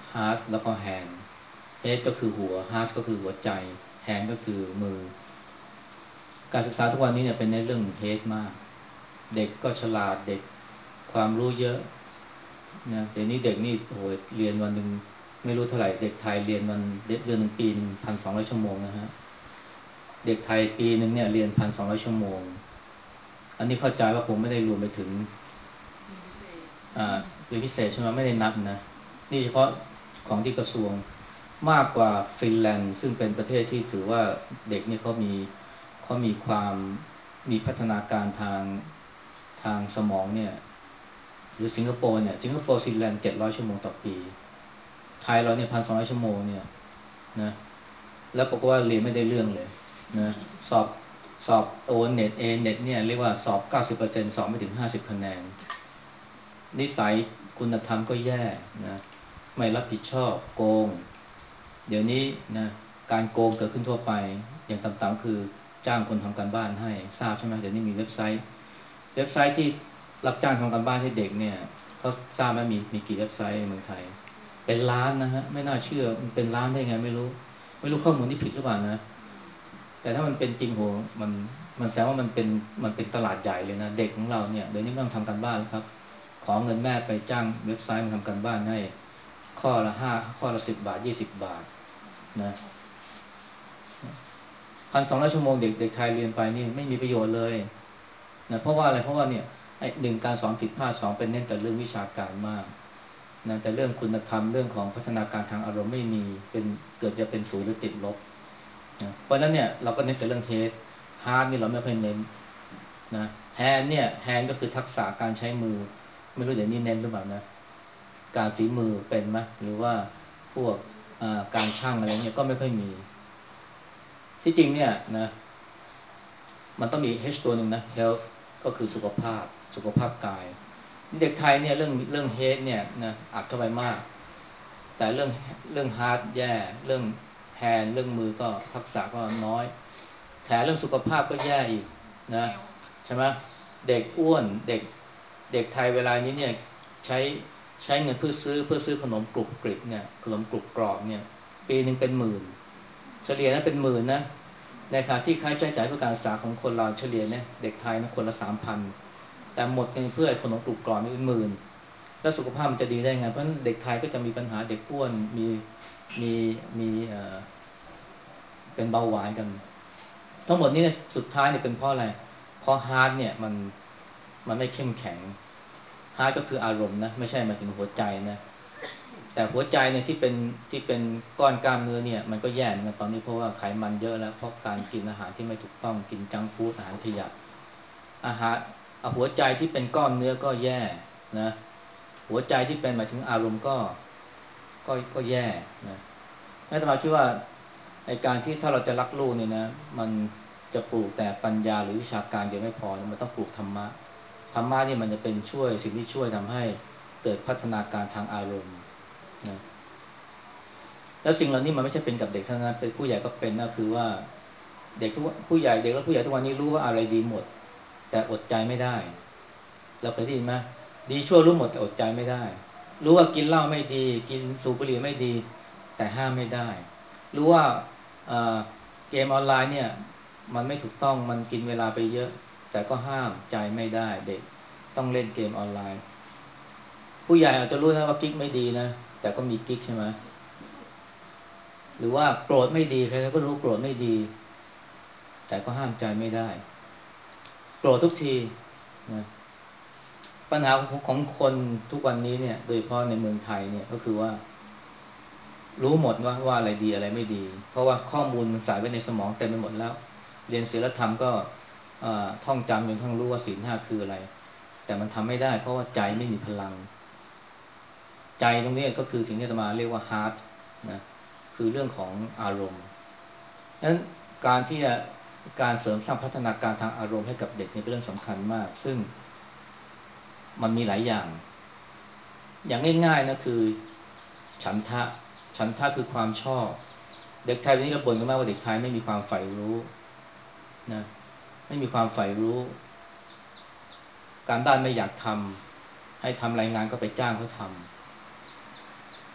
[SPEAKER 1] heart แล้วก็ hand head ก็คือหัว heart ก็คือหัวใจ hand ก็คือมือการศึกษาทุกวันนี้เนี่ยเป็นในเรื่อง head มากเด็กก็ฉลาดเด็กความรู้เยอะนะเดี๋ยวนี้เด็กนี่โอ้โหเรียนวันหนึ่งไม่รู้เท่าไหร่เด็กไทยเรียนวันเดือนหนึ่งปีหนึ่งพันสองร้อยชั่วโมงนะฮะเด็กไทยปีหนึ่งเนี่ยเรียนพันสองร้อยชั่วโมงอันนี้เข้าใจว่าคงไม่ได้รวมไปถึงอ่าเรียนพิเศษใช่ไหมไม่ได้นับนะนี่เฉพาะของที่กระทรวงมากกว่าฟินแลนด์ซึ่งเป็นประเทศที่ถือว่าเด็กนี่เขามีเขามีความมีพัฒนาการทางทางสมองเนี่ยหรือสิงคโปร์เนี่ยสิงคโปร์ฟินแลนด์เจ็ดร้อยชั่วโมงต่อปีไทยเราเนี่ยพันสองร้อยชั่วโมงเนี่ยนะแล้วปรากฏว่าเรียนไม่ได้เรื่องเลยนะสอบสอบโอเน็ตเอเน็ตเนี่ยเรียกว่าสอบเก้าสิบเปอร์เซ็นต์สอบไม่ถึงห้าสิบคะแนนนิสัยคุณธรรมก็แย่นะไม่รับผิดชอบโกงเดี๋ยวนี้นะการโกงเกิดขึ้นทั่วไปอย่างต่ำๆคือจ้างคนทำการบ้านให้ทราบใช่ไหมเดี๋ยวนี้มีเว็บไซต์เว็บไซต์ที่รับจ้างทำการบ้านให้เด็กเนี่ยเขาทราบไหมมีมีกี่เว็บไซต์ในเมืองไทยเป็นล้านนะฮะไม่น่าเชื่อมันเป็นล้านได้ไงไม่รู้ไม่รู้ข้อมูลที่ผิดหรือเปล่านะแต่ถ้ามันเป็นจริงโหมันมันแสดงว่ามันเป็นมันเป็นตลาดใหญ่เลยนะเด็กของเราเนี่ยเดี๋ยวนี้ไม่ต้องทำการบ้านแล้วครับขอเงินแม่ไปจ้างเว็บไซต์มาทำการบ้านให้ข้อละห้าข้อละสิบบาทยี่สิบบาทนะพันสองร้อยชั่วโมงเด็กเด็กไทยเรียนไปนี่ไม่มีประโยชน์เลยนะเพราะว่าอะไรเพราะว่าเนี่ยไอ้หนึ่งการสอนผิดพลาดสองเป็นเน้นแต่เรื่องวิชาการมากนะแต่เรื่องคุณธรรมเรื่องของพัฒนาการทางอารมณ์ไม่มีเป็นเกิดจะเป็นศูนย์หรือติดลบนะเพราะฉะนั้นเนี่ยเราก็เน้นแต่เรื่องเฮดฮาร์ดนี่เราไม่ค่อยเน้นนะแฮนเนี่ยแฮนก็คือทักษะการใช้มือไม่รู้เดี๋ยวนี้เน้นหรือเปล่านะการฝีมือเป็นไหมหรือว่าพวกการช่างอะไรเนี่ยก็ไม่ค่อยมีที่จริงเนี่ยนะ มันต้องมี H ตัวหนึ่งนะ health ก็คือสุขภาพสุขภาพกายนี่เด็กไทยเนี่ยเรื่องเรื่อง head เนี่ยนะอัดเข้าไปมากแต่เรื่องเรื่อง heart แย่เรื่อง hand เรื่องมือก็ทักษะก็น้อยแถมเรื่องสุขภาพก็แย่อีกนะใช่ไหมเด็กอ้วนเด็กเด็กไทยเวลานี้เนี่ยใช้ใช้เงินเพื่อซื้อเพื่อซื้อขนมกรุบกริบเนี่ยขนมกรุบกรอบเนี่ยปีหนึ่งเป็นหมื่นเฉลี่ยนะเป็นหมื่นนะ ในขณะที่ค่าใช้จ่ายเพื่อการศึกษาของคนเราเฉลี่ยเนี่ยเด็กไทยนะคนละสามพันแต่หมดเงินเพื่อขนมกรุบกรอบนี่เป็นหมื่นแล้วสุขภาพมันจะดีได้ไงเพราะเด็กไทยก็จะมีปัญหาเด็กอ้วนมีมีมีเอ่อเป็นเบาหวานกันทั้งหมดนี้เนี่ยสุดท้ายเนี่ยเป็นเพราะอะไรเพราะฮาร์ดเนี่ยมันมันไม่เข้มแข็งฮาร์ดก็คืออารมณ์นะไม่ใช่หมายถึงหัวใจนะแต่หัวใจเนี่ยที่เป็นที่เป็นก้อนกล้ามเนื้อเนี่ยมันก็แย่เหมือนกันตอนนี้เพราะว่าไขมันเยอะแล้วเพราะการกินอาหารที่ไม่ถูกต้องกินจังก์ฟู้ดอาหารขยะอาหารหัวใจที่เป็นก้อนเนื้อก็แย่นะหัวใจที่เป็นหมายถึงอารมณ์ก็ก็ก็แย่นะอาตมาคิดว่าไอการที่ถ้าเราจะรักลูกเนี่ยนะมันจะปลูกแต่ปัญญาหรือวิชาการเดียวไม่พอนะมันต้องปลูกธรรมะธรรมะเนี่ยมันจะเป็นช่วยสิ่งที่ช่วยทำให้เกิดพัฒนาการทางอารมณ์นะแล้วสิ่งเหล่านี้มันไม่ใช่เป็นกับเด็กเท่านั้นเป็นผู้ใหญ่ก็เป็นนะคือว่าเด็กทุกผู้ใหญ่เด็กและผู้ใหญ่ทุกวันนี้รู้ว่าอะไรดีหมดแต่อดใจไม่ได้เราเคยได้ยินไหมดีชั่วรู้หมดแต่อดใจไม่ได้รู้ว่ากินเหล้าไม่ดีกินสูบบุหรี่ไม่ดีแต่ห้ามไม่ได้รู้ว่าเอ่อเกมออนไลน์เนี่ยมันไม่ถูกต้องมันกินเวลาไปเยอะแต่ก็ห้ามใจไม่ได้เด็กต้องเล่นเกมออนไลน์ผู้ใหญ่อาจจะรู้นะว่ากิ๊กไม่ดีนะแต่ก็มีกิ๊กใช่ไหมหรือว่าโกรธไม่ดีใครๆก็รู้โกรธไม่ดีแต่ก็ห้ามใจไม่ได้โกรธทุกทีนะปัญหาของของคนทุกวันนี้เนี่ยโดยเฉพาะในเมืองไทยเนี่ยก็คือว่า รู้หมดว่าว่าอะไรดีอะไรไม่ดีเพราะว่าข้อมูลมันใส่ไว้ในสมองเต็มไปหมดแล้วเรียนศีลธรรมก็ท่องจำจนทั้งรู้ว่าศีลห้าคืออะไรแต่มันทำไม่ได้เพราะว่าใจไม่มีพลังใจตรงนี้ก็คือสิ่งที่อาตมาเรียกว่า heart นะคือเรื่องของอารมณ์ดังนั้นการที่จะการเสริมสร้างพัฒนาการทางอารมณ์ให้กับเด็กเนี่ยเป็นเรื่องสำคัญมากซึ่งมันมีหลายอย่างอย่างง่ายๆนะคือฉันทะฉันทะคือความชอบเด็กไทยวันนี้เราบ่นกันมากว่าเด็กไทยไม่มีความใฝ่รู้นะไม่มีความใฝ่รู้การบ้านไม่อยากทำให้ทำรายงานก็ไปจ้างเขาทำ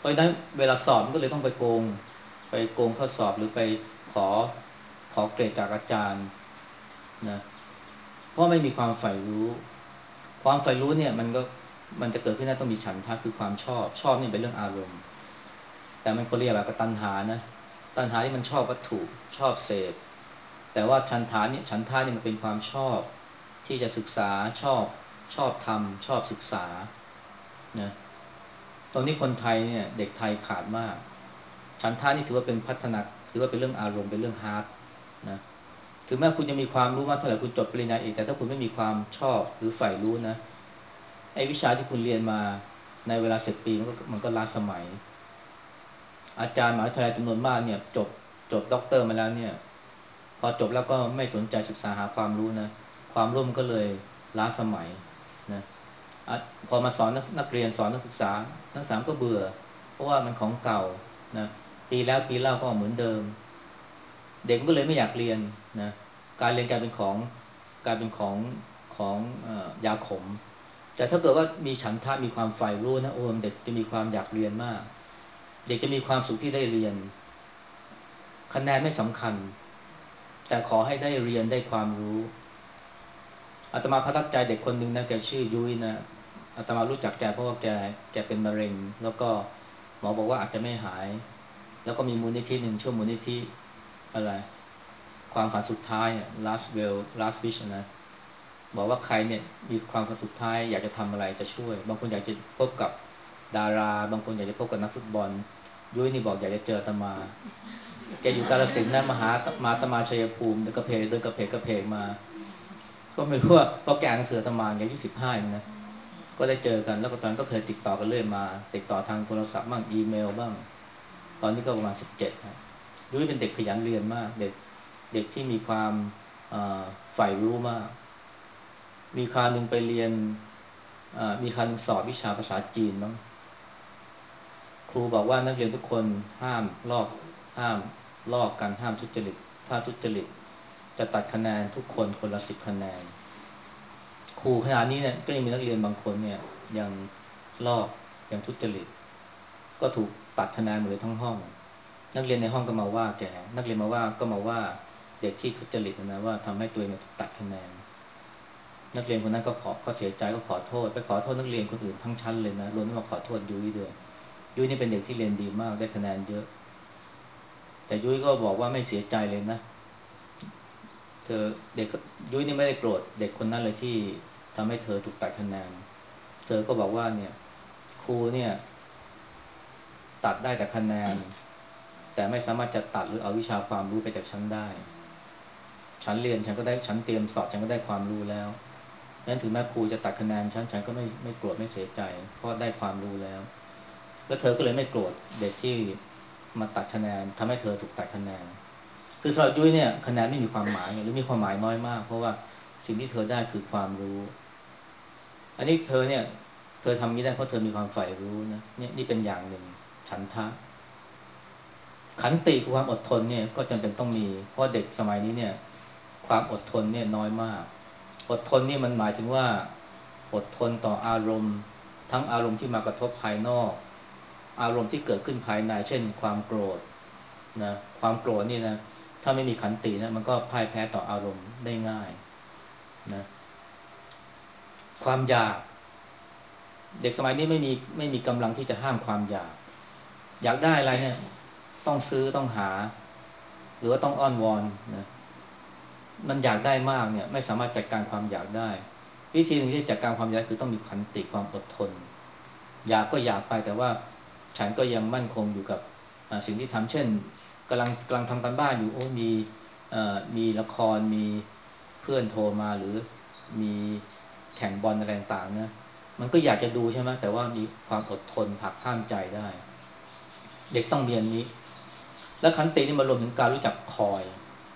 [SPEAKER 1] ราะฉะนั้นเวลาสอบมันก็เลยต้องไปโกงไปโกงข้อสอบหรือไปขอขอเกรดจากอาจารย์นะเพราะไม่มีความใฝ่รู้ความใฝ่รู้เนี่ยมันก็มันจะเกิดขึ้นได้ต้องมีฉันทะคือความชอบชอบนี่เป็นเรื่องอารมณ์แต่มันคนละอย่างกับตัณหานะตัณหานี่มันชอบวัตถุชอบเสพแต่ว่าฉันทานี่ฉันทานี่มันเป็นความชอบที่จะศึกษาชอบชอบทำชอบศึกษานะตรงนี้คนไทยเนี่ยเด็กไทยขาดมาก ฉันทะนี่ถือว่าเป็นพัฒนาถือว่าเป็นเรื่องอารมณ์เป็นเรื่องฮาร์ดนะถึงแม้คุณจะมีความรู้มากเท่าไหร่คุณจบปริญญาเอกแต่ถ้าคุณไม่มีความชอบหรือใฝ่รู้นะไอ้วิชาที่คุณเรียนมาในเวลาสิบปีมันก็มันก็ล้าสมัยอาจารย์มหาวิทยาลัยจำนวนมากเนี่ยจบจบด็อกเตอร์มาแล้วเนี่ยพอจบแล้วก็ไม่สนใจศึกษาหาความรู้นะความรู้มันก็เลยล้าสมัยนะอะพอมาสอนนักนักเรียนสอนนักศึกษานักศึกษาก็เบื่อเพราะว่ามันของเก่านะปีแล้วปีเล่าก็เหมือนเดิมเด็กมันก็เลยไม่อยากเรียนนะการเรียนกลายเป็นของกลายเป็นของของเอ่อยาขมแต่ถ้าเกิดว่ามีฉันทะมีความใฝ่รู้นะโอ้เด็กจะมีความอยากเรียนมากเด็กจะมีความสุขที่ได้เรียนคะแนนไม่สำคัญแต่ขอให้ได้เรียนได้ความรู้อาตมาประทับใจเด็กคนหนึ่งนะแกชื่อยุ้ยนะอาตมารู้จักแกเพราะว่าแกแกเป็นมะเร็งแล้วก็หมอบอกว่าอาจจะไม่หายแล้วก็มีมูลนิธิหนึ่งชื่อมูลนิธิอะไร ความฝันสุดท้ายเนี่ย last will last wish นะบอกว่าใครเนี่ยมีความฝันสุดท้ายอยากจะทำอะไรจะช่วยบางคนอยากจะพบกับดาราบางคนอยากจะพบกับนักฟุตบอลยุ้ยนี่บอกอยากจะเจออาตมาแกอยู่กาฬสินธุ์นะมาหามาอาตมาชัยภูมิเดินกระเพกเดินกระเพกกระเพกมาก็ไม่รู้ว่าเพราะแกอ่านหนังสืออาตมาแกอายุสิบห้าเองนะก็ได้เจอกันแล้วก็ตอนนั้นก็เคยติดต่อกันเรื่อยมาติดต่อทางโทรศัพท์บ้างอีเมลบ้างตอนนี้ก็ประมาณสิบเจ็ดนะยุ้ยเป็นเด็กขยันเรียนมากเด็กเด็กที่มีความใฝ่รู้มากมีคราวหนึ่งไปเรียนมีคราวหนึ่งสอบวิชาภาษาจีนมั้งครูบอกว่านักเรียนทุกคนห้ามลอกห้ามลอกกันห้ามทุจริตถ้าทุจริตจะตัดคะแนนทุกคนคนละสิบคะแนนครูขณะนี้เนี่ยก็ยังมีนักเรียนบางคนเนี่ยยังลอกยังทุจริตก็ถูกตัดคะแนนหมดเลยทั้งห้องนักเรียนในห้องก็มาว่าแกนักเรียนมาว่าก็มาว่าเด็กที่ทุจริตนะว่าทำให้ตัวเองถูกตัดคะแนน นักเรียนคนนั้นก็ขอก็เสียใจก็ขอโทษไปขอโทษนักเรียนคนอื่นทั้งชั้นเลยนะรวมทั้งมาขอโทษยุ้ยด้วยยุ้ยนี่เป็นเด็กที่เรียนดีมากได้คะแนนเยอะแต่ยุ้ยก็บอกว่าไม่เสียใจเลยนะเธอเด็กยุ้ยนี่ไม่ได้โกรธเด็กคนนั้นเลยที่ทำให้เธอถูกตัดคะแนนเธอก็บอกว่าเนี่ยครูเนี่ยตัดได้แต่คะแนนแต่ไม่สามารถจะตัดหรือเอาวิชาความรู้ไปจากฉันได้ฉันเรียนฉันก็ได้ฉันเตรียมสอบฉันก็ได้ความรู้แล้ว นั้นถึงแม้ครูจะตัดคะแนนฉันฉันก็ไม่ไม่โกรธไม่เสียใจเพราะได้ความรู้แล้วแล้วเธอก็เลยไม่โกรธเด็กที่มาตัดคะแนนทำให้เธอถูกตัดคะแนนคือสำหรับยุ้ยเนี่ยคะแนนไม่มีความหมายหรือมีความหมายน้อยมากเพราะว่าสิ่งที่เธอได้คือความรู้อันนี้เธอเนี่ยเธอทำนี้ได้เพราะเธอมีความใฝ่รู้นะเนี่ยนี่เป็นอย่างหนึ่งฉันทะขันติคือความอดทนเนี่ยก็จำเป็นต้องมีเพราะเด็กสมัยนี้เนี่ยความอดทนเนี่ยน้อยมากอดทนนี่มันหมายถึงว่า อดทนต่ออารมณ์ทั้งอารมณ์ที่มากระทบภายนอกอารมณ์ที่เกิดขึ้นภายในเช่นความโกรธนะความโกรธนี่นะถ้าไม่มีขันตินะมันก็พ่ายแพ้ต่ออารมณ์ได้ง่ายนะความอยากเด็กสมัยนี้ไม่มีไม่มีกำลังที่จะห้ามความอยากอยากได้อะไรเนี่ยต้องซื้อต้องหาหรือว่าต้องอ้อนวอนนะมันอยากได้มากเนี่ยไม่สามารถจัดการความอยากได้วิธีหนึ่งที่จะจัดการความอยากคือต้องมีขันติความอดทน อยากก็อยากไปแต่ว่าฉันก็ยังมั่นคงอยู่กับสิ่งที่ทำเช่นกำลังกำลังทำการบ้านอยู่โอ้มีมีละครมีเพื่อนโทรมาหรือมีแข่งบอลอะไรต่างๆนะมันก็อยากจะดูใช่ไหมแต่ว่ามีความอดทนหักห้ามใจได้เด็กต้องมีอันนี้และขันตินี่มารวมถึงการรู้จักคอย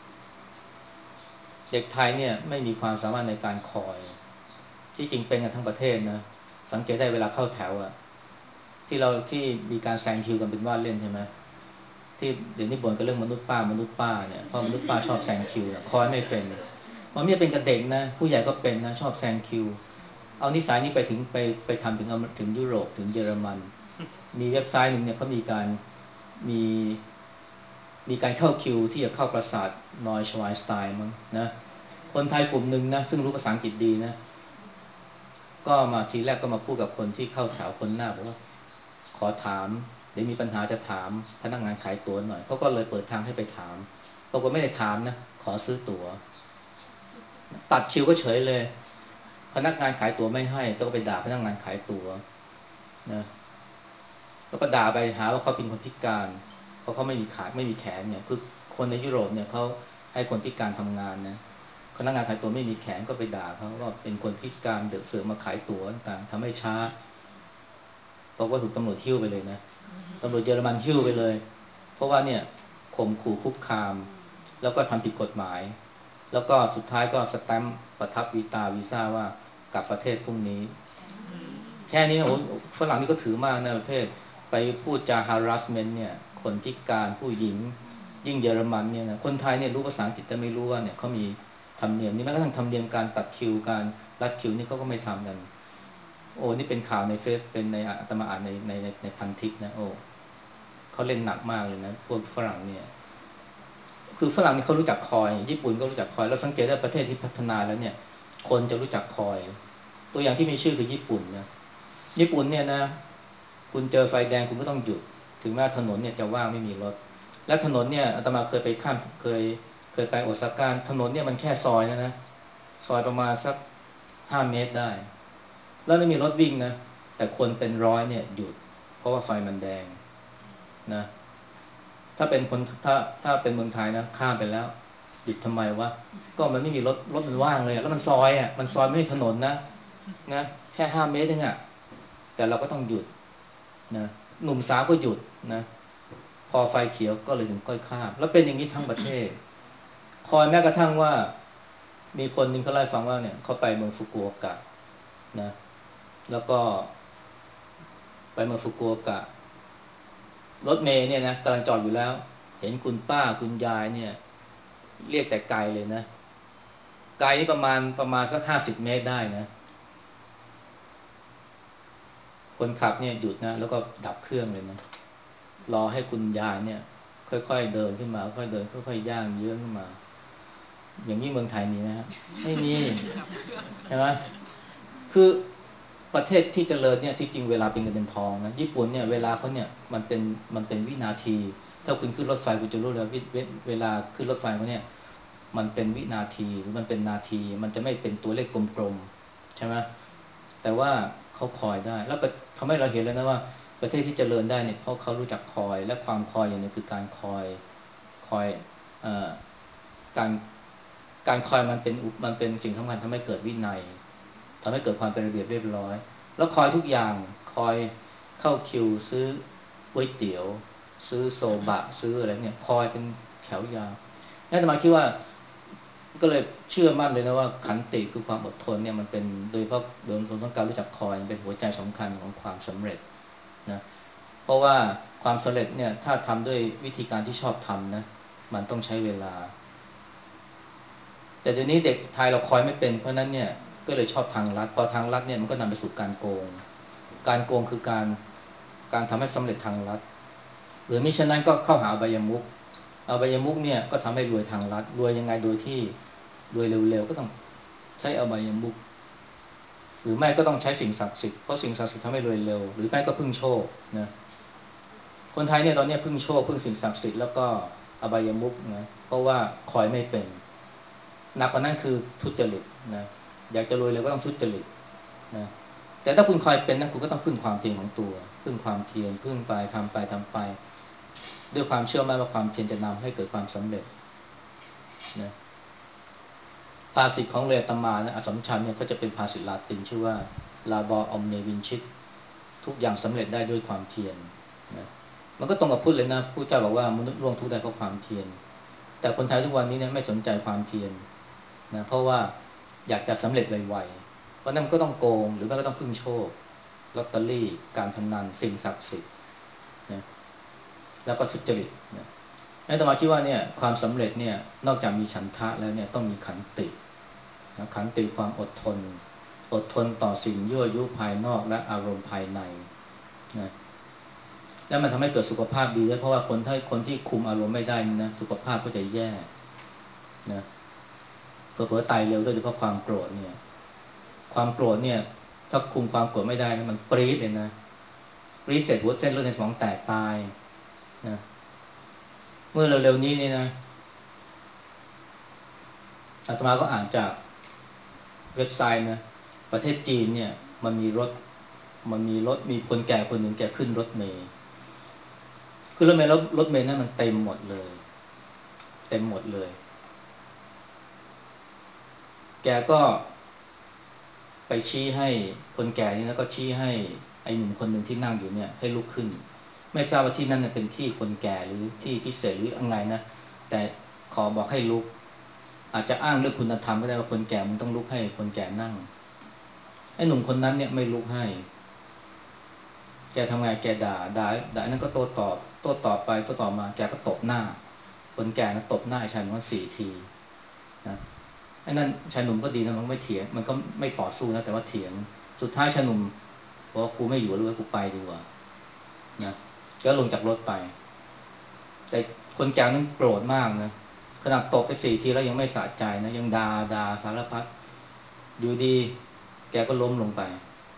[SPEAKER 1] เด็กไทยเนี่ยไม่มีความสามารถในการคอยที่จริงเป็นกันทั้งประเทศนะสังเกตได้เวลาเข้าแถวอะที่เราที่มีการแซงคิวกันเป็นว่าเล่นใช่ไหม ที่เดี๋ยวนี้บ่นกันเรื่องมนุษย์ป้ามนุษย์ป้าเนี่ยเพราะมนุษย์ป้าชอบแซงคิวนะคอยไม่เป็นมันไม่เป็นกับเด็กนะผู้ใหญ่ก็เป็นนะชอบแซงคิวเอานิสัยนี้ไปถึงไปไปทำถึงถึงยุโรปถึงเยอรมันมีเว็บไซต์หนึ่งเนี่ยเขามีการมีมีการเข้าคิวที่จะเข้าปราสาทนอยชวายสไตน์มั้งนะคนไทยกลุ่มหนึ่งนะซึ่งรู้ภาษาอังกฤษดีนะก็มาทีแรกก็มาพูดกับคนที่เข้าแถวคนหน้าบอกว่าขอถามเดี๋ยวมีปัญหาจะถามพนักงานขายตั๋วหน่อยเขาก็เลยเปิดทางให้ไปถามปรากฏไม่ได้ถามนะขอซื้อตั๋วตัดคิวก็เฉยเลยพนักงานขายตั๋วไม่ให้ต้องไปด่าพนักงานขายตั๋วนะแล้วก็ด่าไปหาว่าเขาเป็นคนพิการเพราะเขาไม่มีขาไม่มีแขนเนี่ยคือคนในยุโรปเนี่ยเขาให้คนพิการทำงานนะพนักงานขายตั๋วไม่มีแขนก็ไปด่าเขาว่าเป็นคนพิการเดือดเสือกมาขายตั๋วต่างๆทำให้ช้าบอกว่าถูกตำรวจหิ้วไปเลยนะตำรวจเยอรมันหิ้วไปเลยเพราะว่าเนี่ยข่มขู่คุกคามแล้วก็ทำผิดกฎหมายแล้วก็สุดท้ายก็สแตมป์ประทับวีตาวีซ่าว่ากลับประเทศพรุ่งนี้ แค่นี้โอ้ฝรั่งนี่ก็ถือมากนะประเภทไปพูดจา harassment เนี่ยคนพิการผู้หญิงยิ่งเยอรมันเนี่ยนะคนไทยเนี่ยรู้ภาษาอังกฤษแต่ไม่รู้ว่าเนี่ยเขามีธรรมเนียมนี่แม้กระทั่งธรรมเนียมการตัดคิวการรัดคิวนี่เขาก็ไม่ทำกันโอ้นี่เป็นข่าวในเฟซเป็นในอาตมาอ่านในในในในพันทิปนะโอ้เขาเล่นหนักมากเลยนะพวกฝรั่งเนี่ยคือฝรั่งนี่เขารู้จักคอยญี่ปุ่นก็รู้จักคอยแล้วสังเกตได้ประเทศที่พัฒนาแล้วเนี่ยคนจะรู้จักคอยตัวอย่างที่มีชื่อคือญี่ปุ่นนะ ญี่ปุ่นเนี่ยนะคุณเจอไฟแดงคุณก็ต้องหยุดถึงแม้ถนนเนี่ยจะว่างไม่มีรถและถนนเนี่ยอาตมาเคยไปข้ามเคยเคยไปโอซาก้าถนนเนี่ยมันแค่ซอยนะนะซอยประมาณสักห้าเมตรได้แล้วไม่มีรถวิ่งนะแต่คนเป็นร้อยเนี่ยหยุดเพราะว่าไฟมันแดงนะถ้าเป็นคนถ้าถ้าเป็นเมืองไทยนะข้ามไปแล้วหยุดทำไมวะก็มันไม่มีรถรถมันว่างเลยแล้วมันซอยอ่ะมันซอยไม่ใช่ถนนนะนะแค่ห้าเมตรเองอ่ะแต่เราก็ต้องหยุด นะหนุ่มสาวก็หยุดนะพอไฟเขียวก็เลยถึงก้อยข้ามแล้วเป็นอย่างนี้ทั้งประเทศคอยแม้กระทั่งว่ามีคนหนึ่งเขาเล่าให้ฟังว่าเนี่ยเขาไปเมืองฟุกุโอกะนะแล้วก็ไปเมืองฟุกุโอกะรถเมล์เนี่ยนะกำลังจอดอยู่แล้วเห็นคุณป้าคุณยายเนี่ยเรียกแต่ไกลเลยนะไกลนี่ประมาณประมาณสักห้าสิบเมตรได้นะคนขับเนี่ยหยุดนะแล้วก็ดับเครื่องเลยนะรอให้คุณยายเนี่ยค่อยๆเดินขึ้นมาค่อยๆเดินค่อยๆย่างเยื้องขึ้นมา อย่างนี้เมืองไทยมีไหมฮะไม่มีใช่ไหมคือประเทศที่เจริญเนี่ยที่จริงเวลาเป็นเงินเป็นทองนะญี่ปุ่นเนี่ยเวลาเขาเนี่ยมันเป็นมันเป็นวินาทีถ้าคุณขึ้นรถไฟคุณจะรู้เลยวิเวเวลาขึ้นรถไฟเขาเนี่ยมันเป็นวินาทีหรือมันเป็นนาทีมันจะไม่เป็นตัวเลขกลมๆใช่ไหมแต่ว่าเขาคอยได้แล้วทำให้เราเห็นแล้วนะว่าประเทศที่เจริญได้เนี่ยเพราะเขารู้จักคอยและความคอยอย่างนึงคือการคอยคอยเอ่อ การการคอยมันเป็นมันเป็นสิ่งสำคัญทำให้เกิดวินัยทำให้เกิดความเป็นระเบียบเรียบร้อยแล้วคอยทุกอย่างคอยเข้าคิวซื้อก๋วยเตี๋ยวซื้อโซบะซื้ออะไรเนี่ยคอยเป็นแถวยาวนั่นหมายคิดว่าก็เลยเชื่อมั่นเลยนะว่าขันติคือความอดทนเนี่ยมันเป็นโดยเฉพาะโดยต้องการรู้จักคอยเป็นหัวใจสำคัญของความสำเร็จนะเพราะว่าความสำเร็จเนี่ยถ้าทำด้วยวิธีการที่ชอบทำนะมันต้องใช้เวลา แต่เดี๋ยวนี้เด็กไทยเราคอยไม่เป็นเพราะนั้นเนี่ยก็เลยชอบทางลัดพอทางลัดเนี่ยมันก็นำไปสู่การโกงการโกงคือการการทำให้สำเร็จทางลัดหรือมิฉะนั้นก็เข้าหาอบายมุกอบายมุกเนี่ยก็ทำให้รวยทางลัดรวยยังไงโดยที่รวยเร็วๆก็ต้องใช้อบายมุกหรือไม่ก็ต้องใช้สิ่งศักดิ์สิทธิ์เพราะสิ่งศักดิ์สิทธิ์ทำให้รวยเร็วหรือไม่ก็พึ่งโชคนะคนไทยเนี่ยตอนนี้พึ่งโชคพึ่งสิ่งศักดิ์สิทธิ์แล้วก็อบายมุกนะเพราะว่าคอยไม่เป็น หนักกว่านั้นคือทุจริตนะอยากจะรวยเร็วก็ต้องทุจริตนะแต่ถ้าคุณคอยเป็นนะคุณก็ต้องพึ่งความเพียรของตัวพึ่งความเพียรพึ่งไปทำไปทำไปด้วยความเชื่อมั่นว่าความเพียรจะนำให้เกิดความสำเร็จนะภาษิตของเรือตมานะอสสัมชัญเนี่ยก็จะเป็นภาษิตลาตินชื่อว่า labor omne vincit ทุกอย่างสำเร็จได้ด้วยความเพียรนะมันก็ตรงกับพุทธเลยนะพุทธเจ้าบอกว่ามนุษย์ล่วงทุกข์ได้เพราะความเพียรแต่คนไทยทุกวันนี้เนี่ยไม่สนใจความเพียร นะเพราะว่าอยากจะสำเร็จไวๆเพราะนั้นมันก็ต้องโกงหรือไม่ก็ต้องพึ่งโชคลอตเตอรี่การพนันสิ่งศักดิ์สิทธิ์นะแล้วก็ทุจริตนะนั่นตมาคิดว่าเนี่ยความสำเร็จเนี่ยนอกจากมีฉันทะแล้วเนี่ยต้องมีขันตินะขันติความอดทนอดทนต่อสิ่งยั่วยุภายนอกและอารมณ์ภายในนะแล้วมันทำให้เกิดสุขภาพดีด้วยเพราะว่าคนถ้าคนที่คุมอารมณ์ไม่ได้นี่นะสุขภาพก็จะแย่นะเผลอๆตายเร็วด้วยเฉพาะความโกรธเนี่ยความโกรธเนี่ยถ้าคุมความโกรธไม่ได้นะมันปรี๊ดเลยนะปรี๊ดเสร็จหัวเส้นเลือดในสมองแตกตายนะเมื่อเร็วๆนี้นี่นะอาตมาก็อ่านจากเว็บไซต์นะประเทศจีนเนี่ยมันมีรถมันมีรถมีคนแก่คนหนึ่งแกขึ้นรถเมล์ขึ้นรถเมล์แล้วรถเมล์นั้นมันเต็มหมดเลยเต็มหมดเลยแกก็ ไปชี้ให้คนแก่นี่แล้วก็ชี้ให้ไอ้หนุ่มคนหนึ่งที่นั่งอยู่เนี่ยให้ลุกขึ้นไม่ทราบว่าที่นั่นเนี่ยเป็นที่คนแก่หรือที่พิเศษหรืออะไรนะแต่ขอบอกให้ลุกอาจจะอ้างเรื่องคุณธรรมก็ได้ว่าคนแก่มันต้องลุกให้คนแก่นั่งไอ้หนุ่มคนนั้นเนี่ยไม่ลุกให้แกทำไงแกด่าด่าด่านั้นก็โต้ตอบโต้ตอบไปโต้ตอบมาแกก็ตบหน้าคนแก่นะตบหน้าไอ้ชายหนุ่มนั้นสี่ทีนะ ไอ้นั่นชายหนุ่มก็ดีนะมันไม่เถียงมันก็ไม่ต่อสู้นะแต่ว่าเถียงสุดท้ายชายหนุ่มบอกว่ากูไม่อยู่แล้วกูไปดีกว่านะก็ลงจากรถไปแต่คนแก่นั้นโกรธมากนะขนาดตบไปสี่ทีแล้วยังไม่สะใจนะยังด่าด่าสารพัดอยู่ดีแกก็ล้มลงไป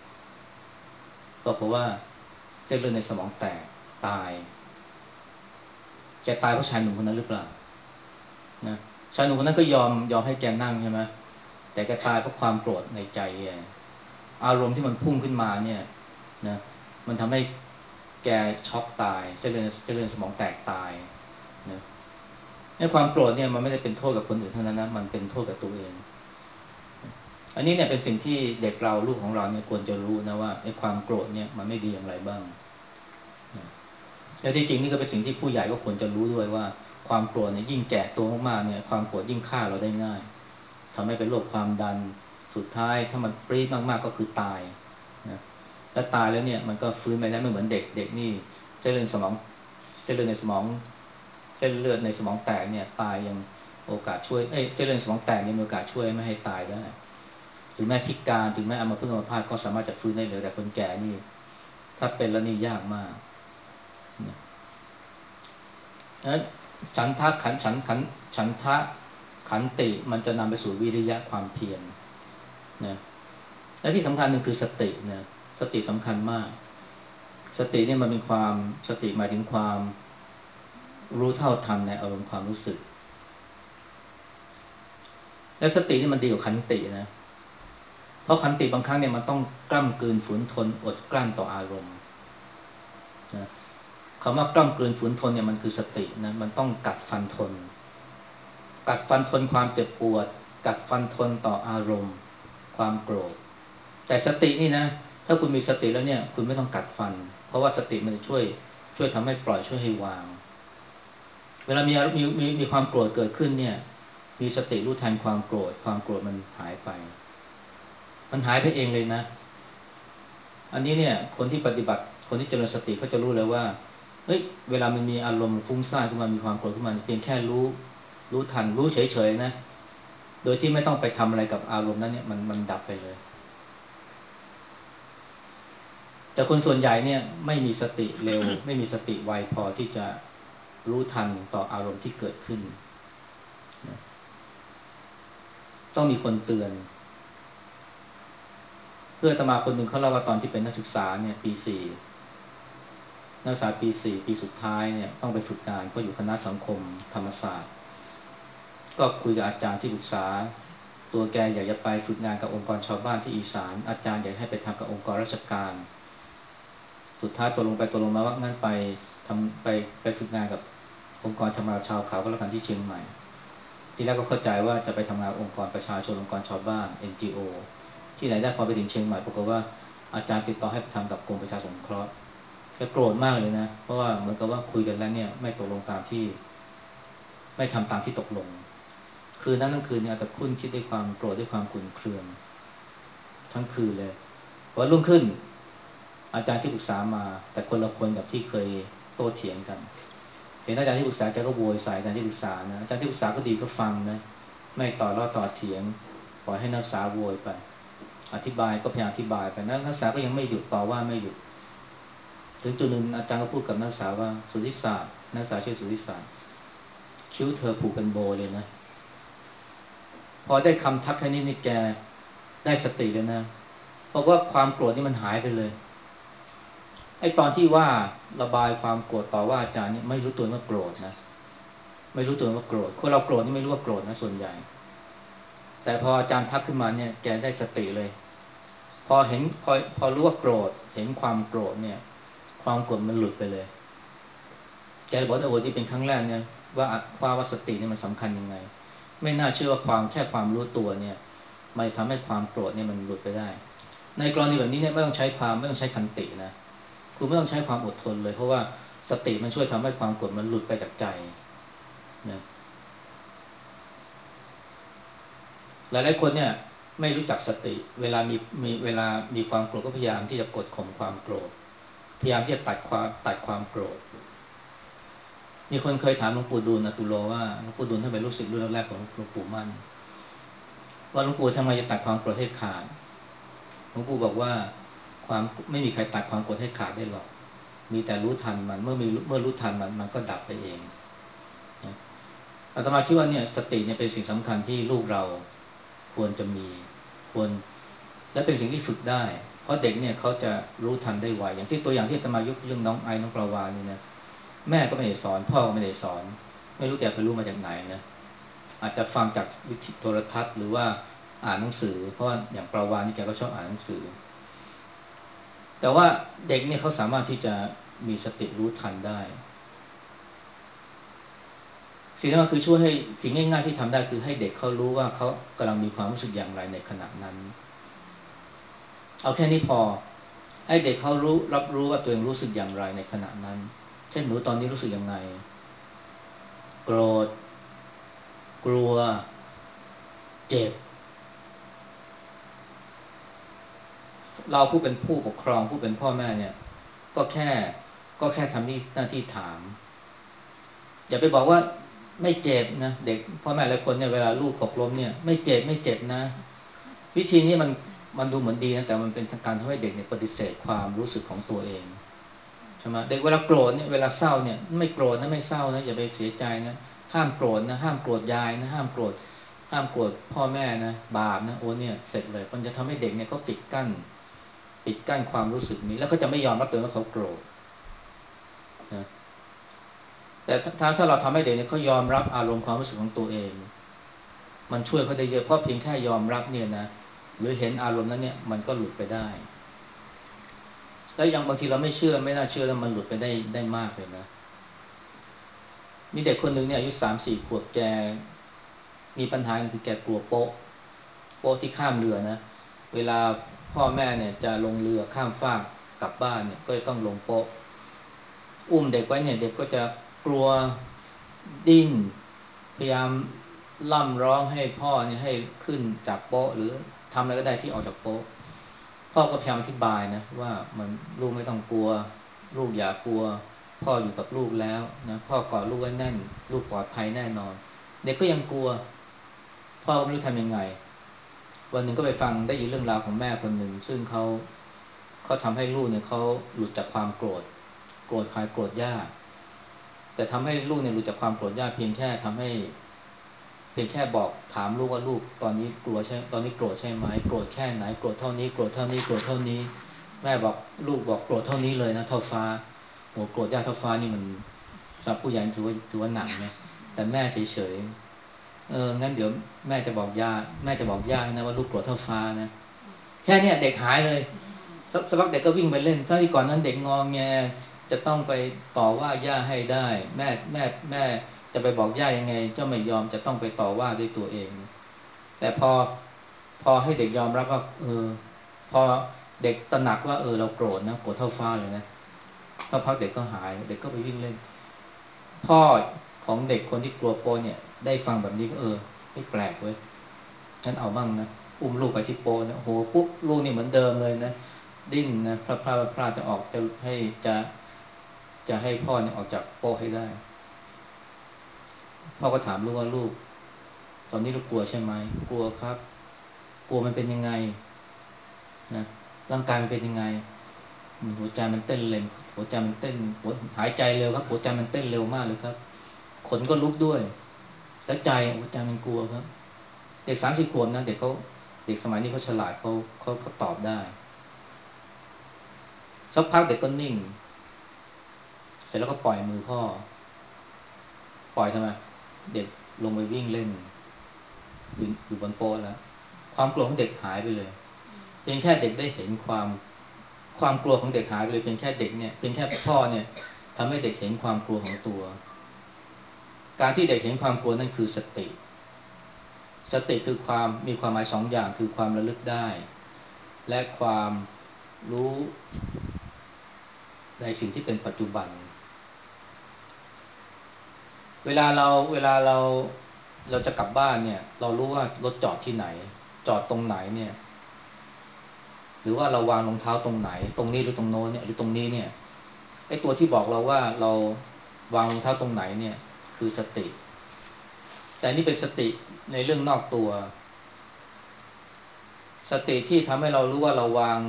[SPEAKER 1] บอกว่าเส้นเลือดในสมองแตกตายแกตายเพราะชายหนุ่มคนนั้นหรือเปล่านะชายหนุ่มคนนั้นก็ยอมยอมให้แกนั่งใช่ไหมแต่แกตายเพราะความโกรธในใจแก อารมณ์ที่มันพุ่งขึ้นมาเนี่ยนะมันทำให้แกช็อกตายเส้นเลือดเส้นเลือดสมองแตกตายนะไอ้ความโกรธเนี่ยมันไม่ได้เป็นโทษกับคนอื่นเท่านั้นนะมันเป็นโทษกับตัวเองอันนี้เนี่ยเป็นสิ่งที่เด็กเราลูกของเราเนี่ยควรจะรู้นะว่าไอ้ความโกรธเนี่ยมันไม่ดีอย่างไรบ้างนะและที่จริงนี่ก็เป็นสิ่งที่ผู้ใหญ่ก็ควรจะรู้ด้วยว่าความโกรธเนี่ยยิ่งแก่ตัวมากๆเนี่ยความโกรธยิ่งฆ่าเราได้ง่ายทำให้เป็นโรคความดันสุดท้ายถ้ามันปรี๊ดมากๆก็คือตายนะ ถ้าตายแล้วเนี่ยมันก็ฟื้นไม่ได้ไม่เหมือนเด็กเด็กนี่เส้นเลือดสมองเส้นเลือดในสมองเส้นเลือดในสมองแตกเนี่ยตายยังโอกาสช่วยเอ้ยเส้นเลือดสมองแตกยังมีโอกาสช่วยไม่ให้ตายได้ถึงแม้พิการถึงแม้อัมพฤกษ์อัมพาตก็สามารถจะฟื้นได้เลยแต่คนแก่นี่ถ้าเป็นแล้วนี่ยากมากนะนั้นฉันทะขันฉันขันฉันทะขันติมันจะนำไปสู่วิริยะความเพียรนะและที่สำคัญหนึ่งคือสตินะสติสำคัญมาก สติเนี่ยมันเป็นความสติหมายถึงความรู้เท่าทันในอารมณ์ความรู้สึกและสตินี่มันดีกว่าขันตินะเพราะขันติบางครั้งเนี่ยมันต้องกล้ำกลืนฝืนทนอดกลั้นต่ออารมณ์นะคำว่ากล้ำกลืนฝืนทนเนี่ยมันคือสตินะมันต้องกัดฟันทนกัดฟันทนความเจ็บปวดกัดฟันทนต่ออารมณ์ความโกรธแต่สตินี่นะถ้าคุณมีสติแล้วเนี่ยคุณไม่ต้องกัดฟันเพราะว่าสติมันจะช่วยช่วยทำให้ปล่อยช่วยให้วาง เวลามีมีมีมีความโกรธเกิดขึ้นเนี่ยมีสติรู้ทันความโกรธความโกรธมันหายไปมันหายไปเองเลยนะอันนี้เนี่ยคนที่ปฏิบัติคนที่เจริญสติเขาจะรู้เลยว่าเฮ้ยเวลามันมีอารมณ์ฟุ้งซ่านขึ้นมามีความโกรธขึ้นมาเพียงแค่รู้รู้ทันรู้เฉยๆนะโดยที่ไม่ต้องไปทำอะไรกับอารมณ์นั้นเนี่ยมันมันดับไปเลยแต่คนส่วนใหญ่เนี่ยไม่มีสติเร็วไม่มีสติไวพอที่จะรู้ทันต่ออารมณ์ที่เกิดขึ้นต้องมีคนเตือน เพื่อนอาตมาคนหนึ่งเขาเล่าว่าตอนที่เป็นนักศึกษาเนี่ยปีสี่นักศึกษาปีสี่ปีสุดท้ายเนี่ยต้องไปฝึกงานเพราะอยู่คณะสังคมธรรมศาสตร์ก็คุยกับอาจารย์ที่ปรึกษาตัวแกอยากจะไปฝึกงานกับองค์กรชาวบ้านที่อีสานอาจารย์อยากให้ไปทำกับองค์กรราชการสุดท้ายตกลงไปตกลงมาว่างั้นไปทำไปไปฝึกงานกับองค์กรชาวนาชาวเขาก็แล้วกันที่เชียงใหม่ที่แรกก็เข้าใจว่าจะไปทำงานองค์กรประชาชนองค์กรชาวบ้าน เอ็น จี โอ ที่ไหนได้พอไปถึงเชียงใหม่ปรากฏว่าอาจารย์ติดต่อให้ไปทำกับกรมประชาสงเคราะห์แกโกรธมากเลยนะเพราะว่าเหมือนกับว่าคุยกันแล้วเนี่ยไม่ตกลงตามที่ไม่ทำตามที่ตกลงคืนนั้นทั้งคืนเนี่ยแต่คุ้นคิดด้วยความโกรธด้วยความขุ่นเคืองทั้งคืนเลยวันรุ่งขึ้นอาจารย์ที่ปรึกษามาแต่คนละคนกับที่เคยโต้เถียงกันเห็นอาจารย์ที่ปรึกษาแกก็โวยใส่อาจารย์ที่ปรึกษานะอาจารย์ที่ปรึกษาก็ดีก็ฟังนะไม่ต่อล้อต่อเถียงปล่อยให้นักศึกษาโวยไปอธิบายก็พยายามอธิบายไปนักศึกษาก็ยังไม่หยุดต่อว่าไม่หยุดถึงจุดหนึ่งอาจารย์ก็พูดกับนักศึกษาว่าสุทธิศาสตร์นักศึกษาชื่อสุทธิศาสตร์คิ้วเธอผูกเป็นโบเลยนะพอได้คำทักแค่นี้นี่แกได้สติเลยนะเพราะว่าความโกรธนี่มันหายไปเลยไอ้ตอนที่ว่าระบายความโกรธต่อว่าอาจารย์นี่ไม่รู้ตัวว่าโกรธนะไม่รู้ตัวว่าโกรธคนเราโกรธนี่ไม่รู้ว่าโกรธนะส่วนใหญ่แต่พออาจารย์ทักขึ้นมาเนี่ยแกได้สติเลยพอเห็นพอพอรู้ว่าโกรธเห็นความโกรธเนี่ยความโกรธมันหลุดไปเลยแกเลยบอกว่าโอ้โหที่เป็นครั้งแรกเนี่ยว่าว่าว่าสติเนี่ยมันสำคัญยังไงไม่น่าเชื่อว่าความแค่ความรู้ตัวเนี่ยมันทำให้ความโกรธเนี่ยมันหลุดไปได้ในกรณีแบบนี้เนี่ยไม่ต้องใช้ความไม่ต้องใช้ขันตินะคุณไม่ต้องใช้ความอดทนเลยเพราะว่าสติมันช่วยทำให้ความโกรธมันหลุดไปจากใจนะหลายๆคนเนี่ยไม่รู้จักสติเวลามีมีเวลามีความโกรธก็พยายามที่จะกดข่มความโกรธพยายามที่จะตัดความตัดความโกรธมีคนเคยถามหลวงปู่ดูลย์อตุโลว่าหลวงปู่ดูลย์ท่านเป็นลูกศิษย์รุ่นแรกๆของหลวงปู่มั่นว่าหลวงปู่ทำไมจะตัดความโกรธให้ขาดหลวงปู่บอกว่าความไม่มีใครตัดความโกรธให้ขาดได้หรอกมีแต่รู้ทันมันเมื่อมีเมื่อรู้ทันมันมันก็ดับไปเองนะอาตมาคิดว่าเนี่ยสติเนี่ยเป็นสิ่งสำคัญที่ลูกเราควรจะมีควรและเป็นสิ่งที่ฝึกได้เพราะเด็กเนี่ยเขาจะรู้ทันได้ไวอย่างที่ตัวอย่างที่อาตมายกเรื่องน้องไอ้น้องปลาวานนี่นะแม่ก็ไม่ได้สอนพ่อก็ไม่ได้สอนไม่รู้แกไปรู้มาจากไหนนะอาจจะฟังจากวิทยุโทรทัศน์หรือว่าอ่านหนังสือเพราะว่าอย่างปลาวานนี่แกก็ชอบอ่านหนังสือแต่ว่าเด็กเนี่ยเขาสามารถที่จะมีสติรู้ทันได้สิ่งที่มันคือช่วยให้สิ่งง่ายๆที่ทำได้คือให้เด็กเขารู้ว่าเขากำลังมีความรู้สึกอย่างไรในขณะนั้นเอาแค่นี้พอให้เด็กเขารู้รับรู้ว่าตัวเองรู้สึกอย่างไรในขณะนั้นเช่นหนูตอนนี้รู้สึกยังไงโกรธกลัวเจ็บเราผู้เป็นผู้ปกครองผู้เป็นพ่อแม่เนี่ยก็แค่ก็แค่ทำหน้าที่ถามอย่าไปบอกว่าไม่เจ็บนะเด็กพ่อแม่หลายคนเนี่ยเวลาลูกหกล้มเนี่ยไม่เจ็บไม่เจ็บนะวิธีนี้มันมันดูเหมือนดีนะแต่มันเป็นการทำให้เด็กเนี่ยปฏิเสธความรู้สึกของตัวเองใช่ไหมเด็กเวลาโกรธเนี่ยเวลาเศร้าเนี่ยไม่โกรธนะไม่เศร้านะอย่าไปเสียใจนะห้ามโกรธนะห้ามโกรธยายนะห้ามโกรธห้ามโกรธพ่อแม่นะบาปนะโอ้เนี่ยเสร็จเลยมันจะทำให้เด็กเนี่ยเขาปิดกั้นปิดกั้นความรู้สึกนี้แล้วเขาจะไม่ยอมรับตัวว่าเขาโกรธนะแต่ถ้าถ้าเราทำให้เด็กเนี่ยเขายอมรับอารมณ์ความรู้สึกของตัวเองมันช่วยเขาได้เยอะเพราะเพียงแค่ยอมรับเนี่ยนะหรือเห็นอารมณ์นั้นเนี่ยมันก็หลุดไปได้แล้วยังบางทีเราไม่เชื่อไม่น่าเชื่อแล้วมันหลุดไปได้ได้มากเลยนะมีเด็กคนหนึ่งเนี่ยอายุสามสี่ขวบแกมีปัญหาคือแกกลัวโป๊ะโป๊ะที่ข้ามเรือนะเวลาพ่อแม่เนี่ยจะลงเรือข้ามฟากกลับบ้านเนี่ยก็จะต้องลงโป๊ะอุ้มเด็กไว้เนี่ยเด็กก็จะกลัวดิ้นพยายามล่ำร้องให้พ่อเนี่ยให้ขึ้นจากโป๊ะหรือทำอะไรก็ได้ที่ออกจากโป๊ะพ่อก็พยายามอธิบายนะว่ามันลูกไม่ต้องกลัวลูกอย่ากลัวพ่ออยู่กับลูกแล้วนะพ่อกอดลูกไว้แน่นลูกปลอดภัยแน่นอนเด็กก็ยังกลัวพ่อก็ไม่รู้ทำยังไงวันหนึ่งก็ไปฟังได้ยินเรื่องราวของแม่คนหนึ่งซึ่งเขาเขาทำให้ลูกเนี่ยเขาหลุดจากความโกรธโกรธใครโกรธย่าแต่ทำให้ลูกเนี่ยหลุดจากความโกรธย่าเพียงแค่ทำให้ เพียงแค่บอกถามลูกว่าลูกตอนนี้กลัวใช่ตอนนี้โกรธใช่ไหมโกรธแค่ไหนโกรธเท่านี้โกรธเท่านี้โกรธเท่านี้แม่บอกลูกบอกโกรธเท่านี้เลยนะเท่าฟ้าโอ้โกรธยากเท่าฟ้านี่มันสำหรับผู้ใหญ่ถือว่าถือว่าหนักนะแต่แม่เฉยๆเอองั้นเดี๋ยวแม่จะบอกย่าแม่จะบอกย่านะว่าลูกโกรธเท่าฟ้านะแค่เนี้ยเด็กหายเลยสักสักพักเด็กก็วิ่งไปเล่นถ้าที่ก่อนนั้นเด็กงอแงจะต้องไปต่อว่าย่าให้ได้แม่แม่แม่จะไปบอกย่ายังไงเจ้าไม่ยอมจะต้องไปต่อว่าด้วยตัวเองแต่พอพอให้เด็กยอมรับว่าเออพอเด็กตระหนักว่าเออเราโกรธนะโกรธเท่าฟ้าเลยนะสักพักเด็กก็หายเด็กก็ไปวิ่งเล่นพ่อของเด็กคนที่กลัวโปเนี่ยได้ฟังแบบนี้ก็เออไม่แปลกเว้ยฉันเอาบ้างนะอุ้มลูกไปที่โปนะโหปุ๊บลูกนี่เหมือนเดิมเลยนะดิ้นนะพลาดพลาดพลาดจะออกจะให้จะจะให้พ่อเนี่ยออกจากโปให้ได้พ่อก็ถามลูกว่าลูกตอนนี้ลูกกลัวใช่ไหมกลัวครับกลัวมันเป็นยังไงนะร่างกายมันเป็นยังไงหัวใจมันเต้นเร็วหัวใจมันเต้นหัวหายใจเร็วครับหัวใจมันเต้นเร็วมากเลยครับขนก็ลุกด้วยแล้วใจหัวใจมันกลัวครับเด็กสามสิบขวบนะเด็กเขาเด็กสมัยนี้เขาฉลาดเขาเขาเขาตอบได้สักพักเด็กก็นิ่งเสร็จแล้วก็ปล่อยมือพ่อปล่อยทำไมเด็กลงไปวิ่งเล่นอยู่อยู่บนโป๊ะแล้วความกลัวของเด็กหายไปเลยเพียงแค่เด็กได้เห็นความความกลัวของเด็กหายไปเลยเพียงแค่เด็กเนี่ยเพียงแค่พ่อเนี่ยทำให้เด็กเห็นความกลัวของตัวการที่เด็กเห็นความกลัวนั่นคือสติสติคือความมีความหมายสองอย่างคือความระลึกได้และความรู้ในสิ่งที่เป็นปัจจุบันเวลาเราเวลาเราเราจะกลับบ้านเนี่ยเรารู้ว่ารถจอดที่ไหนจอดตรงไหนเนี่ยหรือว่าเราวางรองเท้าตรงไหนตรงนี้หรือตรงโน้นเนี่ยหรือตรงนี้เนี่ยไอ้ตัวที่บอกเราว่าเราวางรองเท้าตรงไหนเนี่ยคือสติแต่นี่เป็นสติในเรื่องนอกตัวสติที่ทำให้เรารู้ว่าเราวาง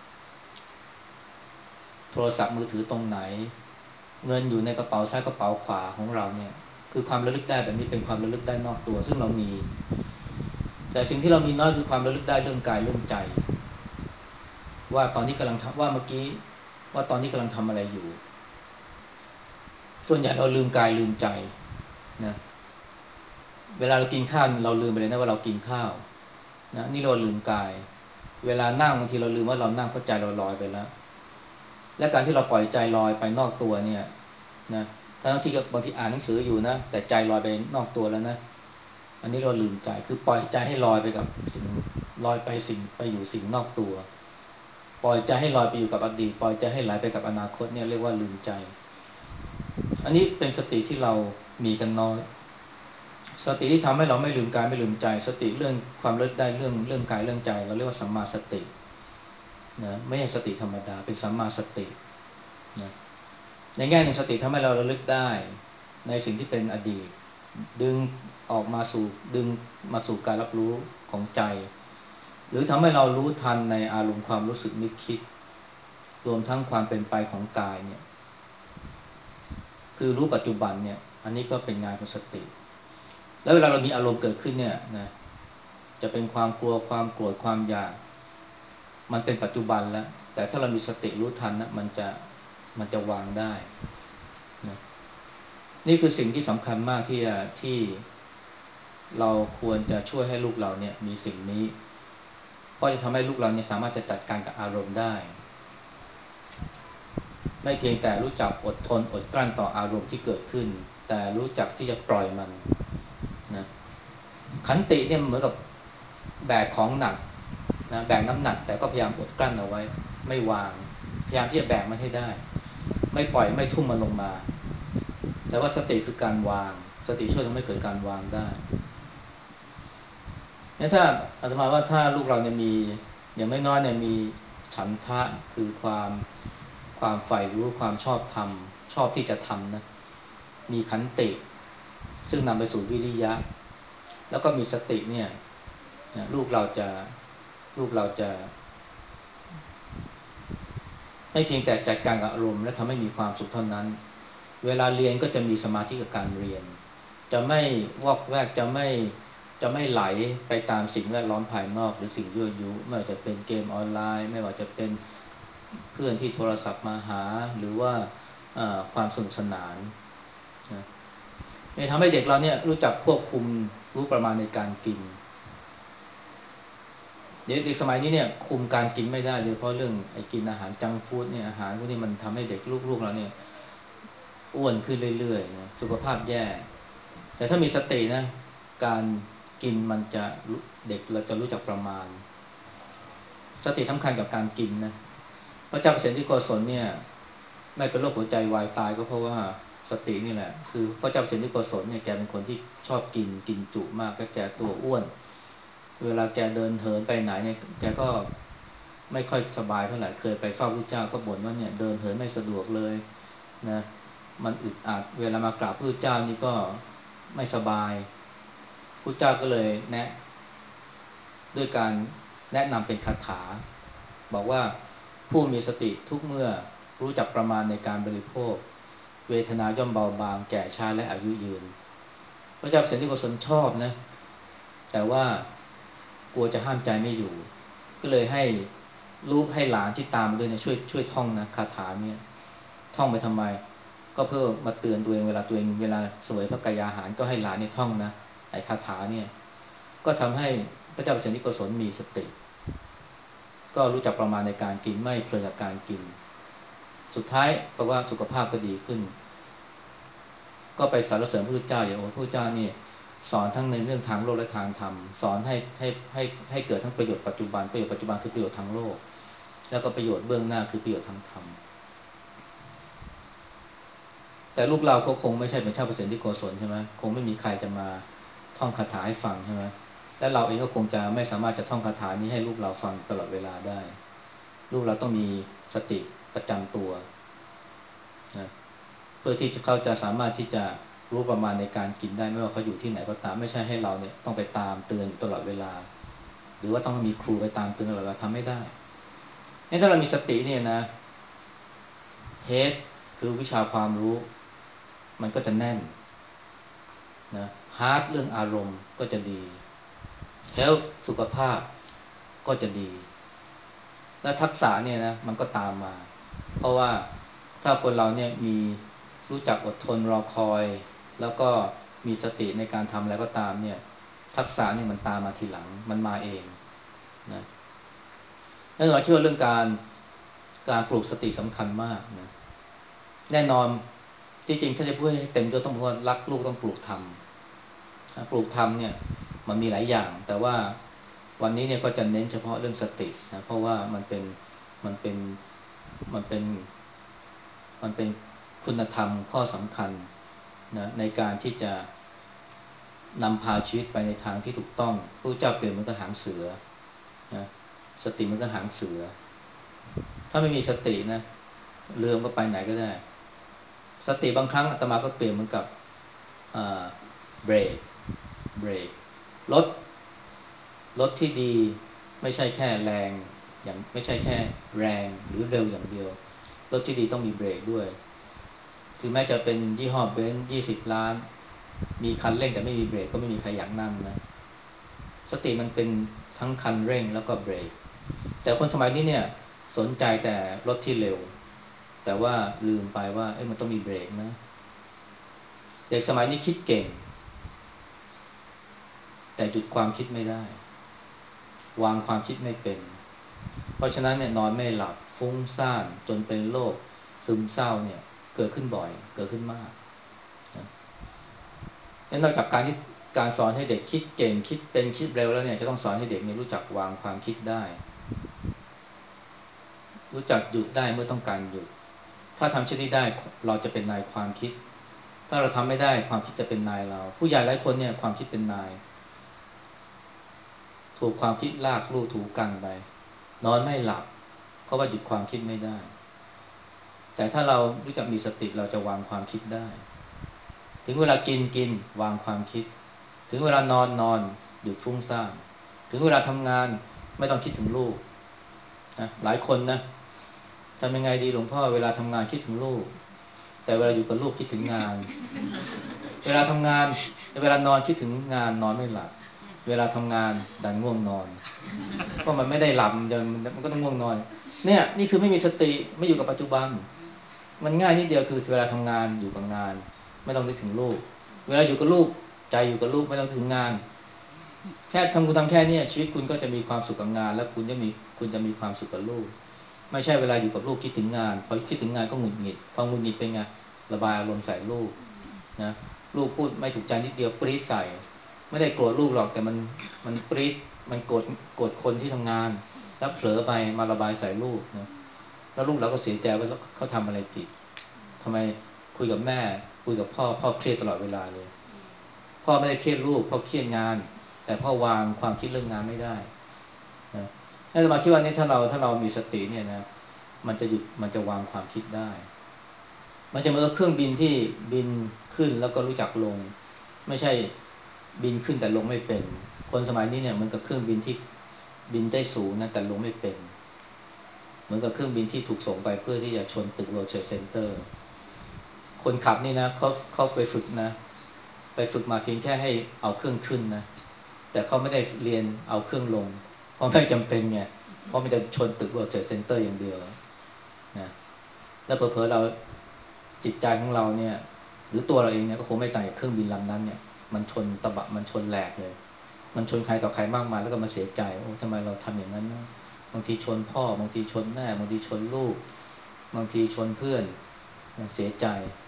[SPEAKER 1] โทรศัพท์มือถือตรงไหนเงินอยู่ในกระเป๋าซ้ายกระเป๋าขวาของเราเนี่ยคือความระลึกได้แบบนี้เป็นความระลึกได้นอกตัวซึ่งเรามีแต่สิ่งที่เรามีน้อยคือความระลึกได้เรื่องกายเรื่องใจว่าตอนนี้กำลังทำว่าเมื่อกี้ว่าตอนนี้กำลังทำอะไรอยู่ส่วนใหญ่เราลืมกายลืมใจนะเวลาเรากินข้าวเราลืมไปเลยนะว่าเรากินข้าวนะนี่เราลืมกายเวลานั่งบางทีเราลืมว่าเรานั่งเพราะใจเราลอยไปแล้วและการที่เราปล่อยใจลอยไปนอกตัวเนี่ยนะทั้งที่บางทีอ่านหนังสืออยู่นะแต่ใจลอยไปนอกตัวแล้วนะอันนี้เราลืมใจคือปล่อยใจให้ลอยไปกับสิ่งลอยไปสิ่งไปอยู่สิ่งนอกตัวปล่อยใจให้ลอยไปอยู่กับอดีตปล่อยใจให้ไหลไปกับอนาคตเนี่ยเรียกว่าลืมใจอันนี้เป็นสติที่เรามีกันน้อยสติที่ทำให้เราไม่ลืมกายไม่ลืมใจสติเรื่องความระลึกได้เรื่องเรื่องกายเรื่องใจเราเรียกว่าสัมมาสตินะไม่ใช่สติธรรมดาเป็นสัมมาสตินะในแง่หนึ่งสติทำให้เราระลึกได้ในสิ่งที่เป็นอดีตดึงออกมาสู่ดึงมาสู่การรับรู้ของใจหรือทำให้เรารู้ทันในอารมณ์ความรู้สึกนึกคิดรวมทั้งความเป็นไปของกายเนี่ยคือรู้ปัจจุบันเนี่ยอันนี้ก็เป็นงานของสติแล้วเวลาเรามีอารมณ์เกิดขึ้นเนี่ยนะจะเป็นความกลัวความโกรธความอยากมันเป็นปัจจุบันแล้วแต่ถ้าเรามีสติรู้ทันนะมันจะมันจะวางได้นะนี่คือสิ่งที่สำคัญมากที่ที่เราควรจะช่วยให้ลูกเราเนี่ยมีสิ่งนี้เพราะจะทำให้ลูกเราเนี่ยสามารถจะจัดการกับอารมณ์ได้ไม่เพียงแต่รู้จักอดทนอดกลั้นต่ออารมณ์ที่เกิดขึ้นแต่รู้จักที่จะปล่อยมันนะขันติเนี่ยเหมือนกับแบกของหนักนะแบกน้ำหนักแต่ก็พยายามอดกลั้นเอาไว้ไม่วางพยายามที่จะแบกมันให้ได้ไม่ปล่อยไม่ทุ่มมันลงมาแต่ว่าสติคือการวางสติช่วยทำให้เกิดการวางได้เนี่ยถ้าอาตมาว่าถ้าลูกเราเนี่ยมีอย่างไม่น้อยเนี่ยมีฉันทะคือความความใฝ่รู้ความชอบธรรมชอบที่จะทำนะมีขันติซึ่งนำไปสู่วิริยะแล้วก็มีสติเนี่ยนะลูกเราจะลูกเราจะไม่เพียงแต่จัดการกับอารมณ์และทำให้มีความสุขเท่านั้นเวลาเรียนก็จะมีสมาธิกับการเรียนจะไม่วอกแวกจะไม่จะไม่ไหลไปตามสิ่งแวดล้อมภายนอกหรือสิ่งยั่วยุไม่ว่าจะเป็นเกมออนไลน์ไม่ว่าจะเป็นเพื่อนที่โทรศัพท์มาหาหรือว่าความสนุกสนานนะทำให้เด็กเราเนี่ยรู้จักควบคุมรู้ประมาณในการกิน เด็กสมัยนี้เนี่ยคุมการกินไม่ได้เลยเพราะเรื่องไอ้กินอาหารจังก์ฟู้ดเนี่ยอาหารพวกนี้มันทำให้เด็กลูกๆเราเนี่ยอ้วนขึ้นเรื่อยๆนะสุขภาพแย่แต่ถ้ามีสตินะการกินมันจะเด็กเราจะรู้จักประมาณสติสำคัญกับการกินนะพระเจ้าเปรตที่โกศลเนี่ยไม่เป็นโรคหัวใจวายตายก็เพราะว่าสตินี่แหละคือพระเจ้าเปรตที่โกศลเนี่ยแกเป็นคนที่ชอบกินกินจุมากก็แกตัวอ้วนเวลาแกเดินเหินไปไหนเนี่ยแกก็ไม่ค่อยสบายเท่าไหร่เคยไปเฝ้าพระเจ้าก็บ่นว่าเนี่ยเดินเหินไม่สะดวกเลยนะมันอึดอัดเวลามากราบพระเจ้านี่ก็ไม่สบายพระเจ้าก็เลยแนะด้วยการแนะนำเป็นคาถาบอกว่าผู้มีสติทุกเมื่อรู้จักประมาณในการบริโภคเวทนาย่อมเบาบางแก่ช้าและอายุยืนพระเจ้าเปรตที่โกศลชอบนะแต่ว่ากลัวจะห้ามใจไม่อยู่ก็เลยให้ลูกให้หลานที่ตามมาด้วยเนี่ยช่วยช่วยท่องนะคาถาเนี่ยท่องไปทำไมก็เพื่อมาเตือนตัวเองเวลาตัวเองเวลาเสวยพระกายอาหารก็ให้หลานเนี่ยท่องนะไอ้คาถาเนี่ยก็ทำให้พระเจ้าเปรตที่โกศลมีสติก็รู้จักประมาณในการกินไม่เพลินกับการกินสุดท้ายเพราะว่าสุขภาพก็ดีขึ้นก็ไปสรรเสริญพระพุทธเจ้าอย่างโอ้พระพุทธเจ้านี่สอนทั้งในเรื่องทางโลกและทางธรรมสอนให้ให้ให้ให้เกิดทั้งประโยชน์ปัจจุบันประโยชน์ปัจจุบันคือประโยชน์ทางโลกแล้วก็ประโยชน์เบื้องหน้าคือประโยชน์ทางธรรมแต่ลูกเราก็คงไม่ใช่เป็นชาติเปรตที่โกศลใช่ไหมคงไม่มีใครจะมาท่องคาถาให้ฟังใช่ไหมและเราเองก็คงจะไม่สามารถจะท่องคาถานี้ให้ลูกเราฟังตลอดเวลาได้ลูกเราต้องมีสติประจำตัวนะเพื่อที่เขาจะสามารถที่จะรู้ประมาณในการกินได้ไม่ว่าเขาอยู่ที่ไหนก็ตามไม่ใช่ให้เราเนี่ยต้องไปตามเตือนอยู่ตลอดเวลาหรือว่าต้องมีครูไปตามเตือนตลอดเวลาทำไม่ได้งั้นถ้าเรามีสติเนี่ยนะเฮดคือวิชาความรู้มันก็จะแน่นนะฮาร์ดเรื่องอารมณ์ก็จะดีเฮลท์สุขภาพก็จะดีและทักษะเนี่ยนะมันก็ตามมาเพราะว่าถ้าคนเราเนี่ยมีรู้จักอดทนรอคอยแล้วก็มีสติในการทำอะไรก็ตามเนี่ยทักษะเนี่ยมันตามมาทีหลังมันมาเองนะแน่นอนที่ว่าเรื่องการการปลูกสติสำคัญมากนะแน่นอนที่จริงถ้าจะพูดให้เต็มยศต้องบอกว่ารักลูกต้องปลูกธรรมปลูกธรรมเนี่ยมันมีหลายอย่างแต่ว่าวันนี้เนี่ยก็จะเน้นเฉพาะเรื่องสตินะเพราะว่ามันเป็นมันเป็นมันเป็นมันเป็นคุณธรรมข้อสำคัญนะในการที่จะนำพาชีวิตไปในทางที่ถูกต้องพระเจ้าเปรียบเหมือนกับหางเสือนะสติมันก็หางเสือถ้าไม่มีสตินะเรือมันก็ไปไหนก็ได้สติบางครั้งอาตมาก็เปรียบเหมือนกับเบรกเบรกรถรถที่ดีไม่ใช่แค่แรงอย่างไม่ใช่แค่แรงหรือเร็วอย่างเดียวรถที่ดีต้องมีเบรกด้วยถึงแม้จะเป็นยี่ห้อเบนซ์ยี่สิบล้านมีคันเร่งแต่ไม่มีเบรกก็ไม่มีใครอยากนั่งนะสติมันเป็นทั้งคันเร่งแล้วก็เบรกแต่คนสมัยนี้เนี่ยสนใจแต่รถที่เร็วแต่ว่าลืมไปว่าเอ้ยมันต้องมีเบรกนะเด็กสมัยนี้คิดเก่งแต่หยุดความคิดไม่ได้วางความคิดไม่เป็นเพราะฉะนั้นเนี่ยนอนไม่หลับฟุ้งซ่านจนเป็นโรคซึมเศร้าเนี่ยเกิดขึ้นบ่อยเกิดขึ้นมากนะนอกจากการที่การสอนให้เด็กคิดเก่งคิดเป็นคิดเร็วแล้วเนี่ยจะต้องสอนให้เด็กเนี่ยรู้จักวางความคิดได้รู้จักหยุดได้เมื่อต้องการหยุดถ้าทำเช่นนี้ได้เราจะเป็นนายความคิดถ้าเราทำไม่ได้ความคิดจะเป็นนายเราผู้ใหญ่หลายคนเนี่ยความคิดเป็นนายถูกความคิดลากลู่ถูกังไปนอนไม่หลับเพราะว่าหยุดความคิดไม่ได้แต่ถ้าเรารู้จักมีสติเราจะวางความคิดได้ถึงเวลากินกินวางความคิดถึงเวลานอนนอนหยุดฟุ้งซ่านถึงเวลาทำงานไม่ต้องคิดถึงลูกนะหลายคนนะทำยังไงดีหลวงพ่อเวลาทำงานคิดถึงลูกแต่เวลาอยู่กับลูกคิดถึงงานเวลาทำงานเวลานอนคิดถึงงานนอนไม่หลับเวลาทำงานดันง่วงนอนเพราะมันไม่ได้หลับมันมันก็ต้องง่วงนอนเนี่ยนี่คือไม่มีสติไม่อยู่กับปัจจุบันมันง่ายนิดเดียวคือเวลาทำงานอยู่กับงานไม่ต้องนึกถึงลูกเวลาอยู่กับลูกใจอยู่กับลูกไม่ต้องถึงงานแค่ทำคุณทำแค่นี้ชีวิตคุณก็จะมีความสุขกับงานและคุณจะมีคุณจะมีความสุขกับลูกไม่ใช่เวลาอยู่กับลูกคิดถึงงานพอคิดถึงงานก็หงุดหงิดพอหงุดหงิดเป็นไงระบายอารมณ์ใส่ลูกนะลูกพูดไม่ถูกใจนิดเดียวปรี๊ดใส่ไม่ได้โกรธลูกหรอกแต่มันมันปรี๊ดมันโกรธโกรธคนที่ทำงานแล้วเผลอไปมาระบายใส่ลูกนะแล้วลูกเราก็เสียใจว่าเขาทำอะไรผิดทำไมคุยกับแม่คุยกับพ่อพ่อเครียดตลอดเวลาเลยพ่อไม่ได้เครียดลูกพ่อเครียดงานแต่พ่อวางความคิดเรื่องงานไม่ได้นะให้เรามาคิดว่านี่ถ้าเราถ้าเรามีสติเนี่ยนะมันจะหยุดมันจะวางความคิดได้มันจะเหมือนกับเครื่องบินที่บินขึ้นแล้วก็รู้จักลงไม่ใช่บินขึ้นแต่ลงไม่เป็นคนสมัยนี้เนี่ยเหมือนกับเครื่องบินที่บินได้สูงนะแต่ลงไม่เป็นเหมือนกับเครื่องบินที่ถูกส่งไปเพื่อที่จะชนตึก World Trade Center คนขับนี่นะเขาเขาไปฝึกนะไปฝึกมาเพียงแค่ให้เอาเครื่องขึ้นนะแต่เขาไม่ได้เรียนเอาเครื่องลงเพราะไม่จำเป็นไงเพราะมันจะชนตึก World Trade Center อย่างเดียวนะแล้วเผลอๆเราจิตใจของเราเนี่ยหรือตัวเราเองเนี่ยก็คงไม่ต่างจากเครื่องบินลำนั้นเนี่ยมันชนตะบะมันชนแหลกเลยมันชนใครต่อใครมากมายแล้วก็มาเสียใจโอ้ทำไมเราทำอย่างนั้นนะบางทีชนพ่อบางทีชนแม่บางทีชนลูกบางทีชนเพื่อนเสียใจ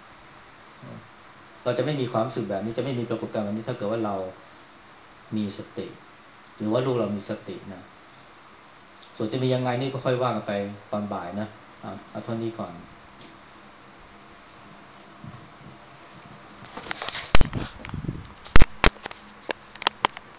[SPEAKER 1] เราจะไม่มีความรู้สึกแบบนี้จะไม่มีปรากฏการณ์แบบนี้ถ้าเกิดว่าเรามีสติหรือว่าลูกเรามีสตินะส่วนจะมียังไงนี่ก็ค่อยว่ากันไปตอนบ่ายนะอ่ะเอาเท่านี้ก่อน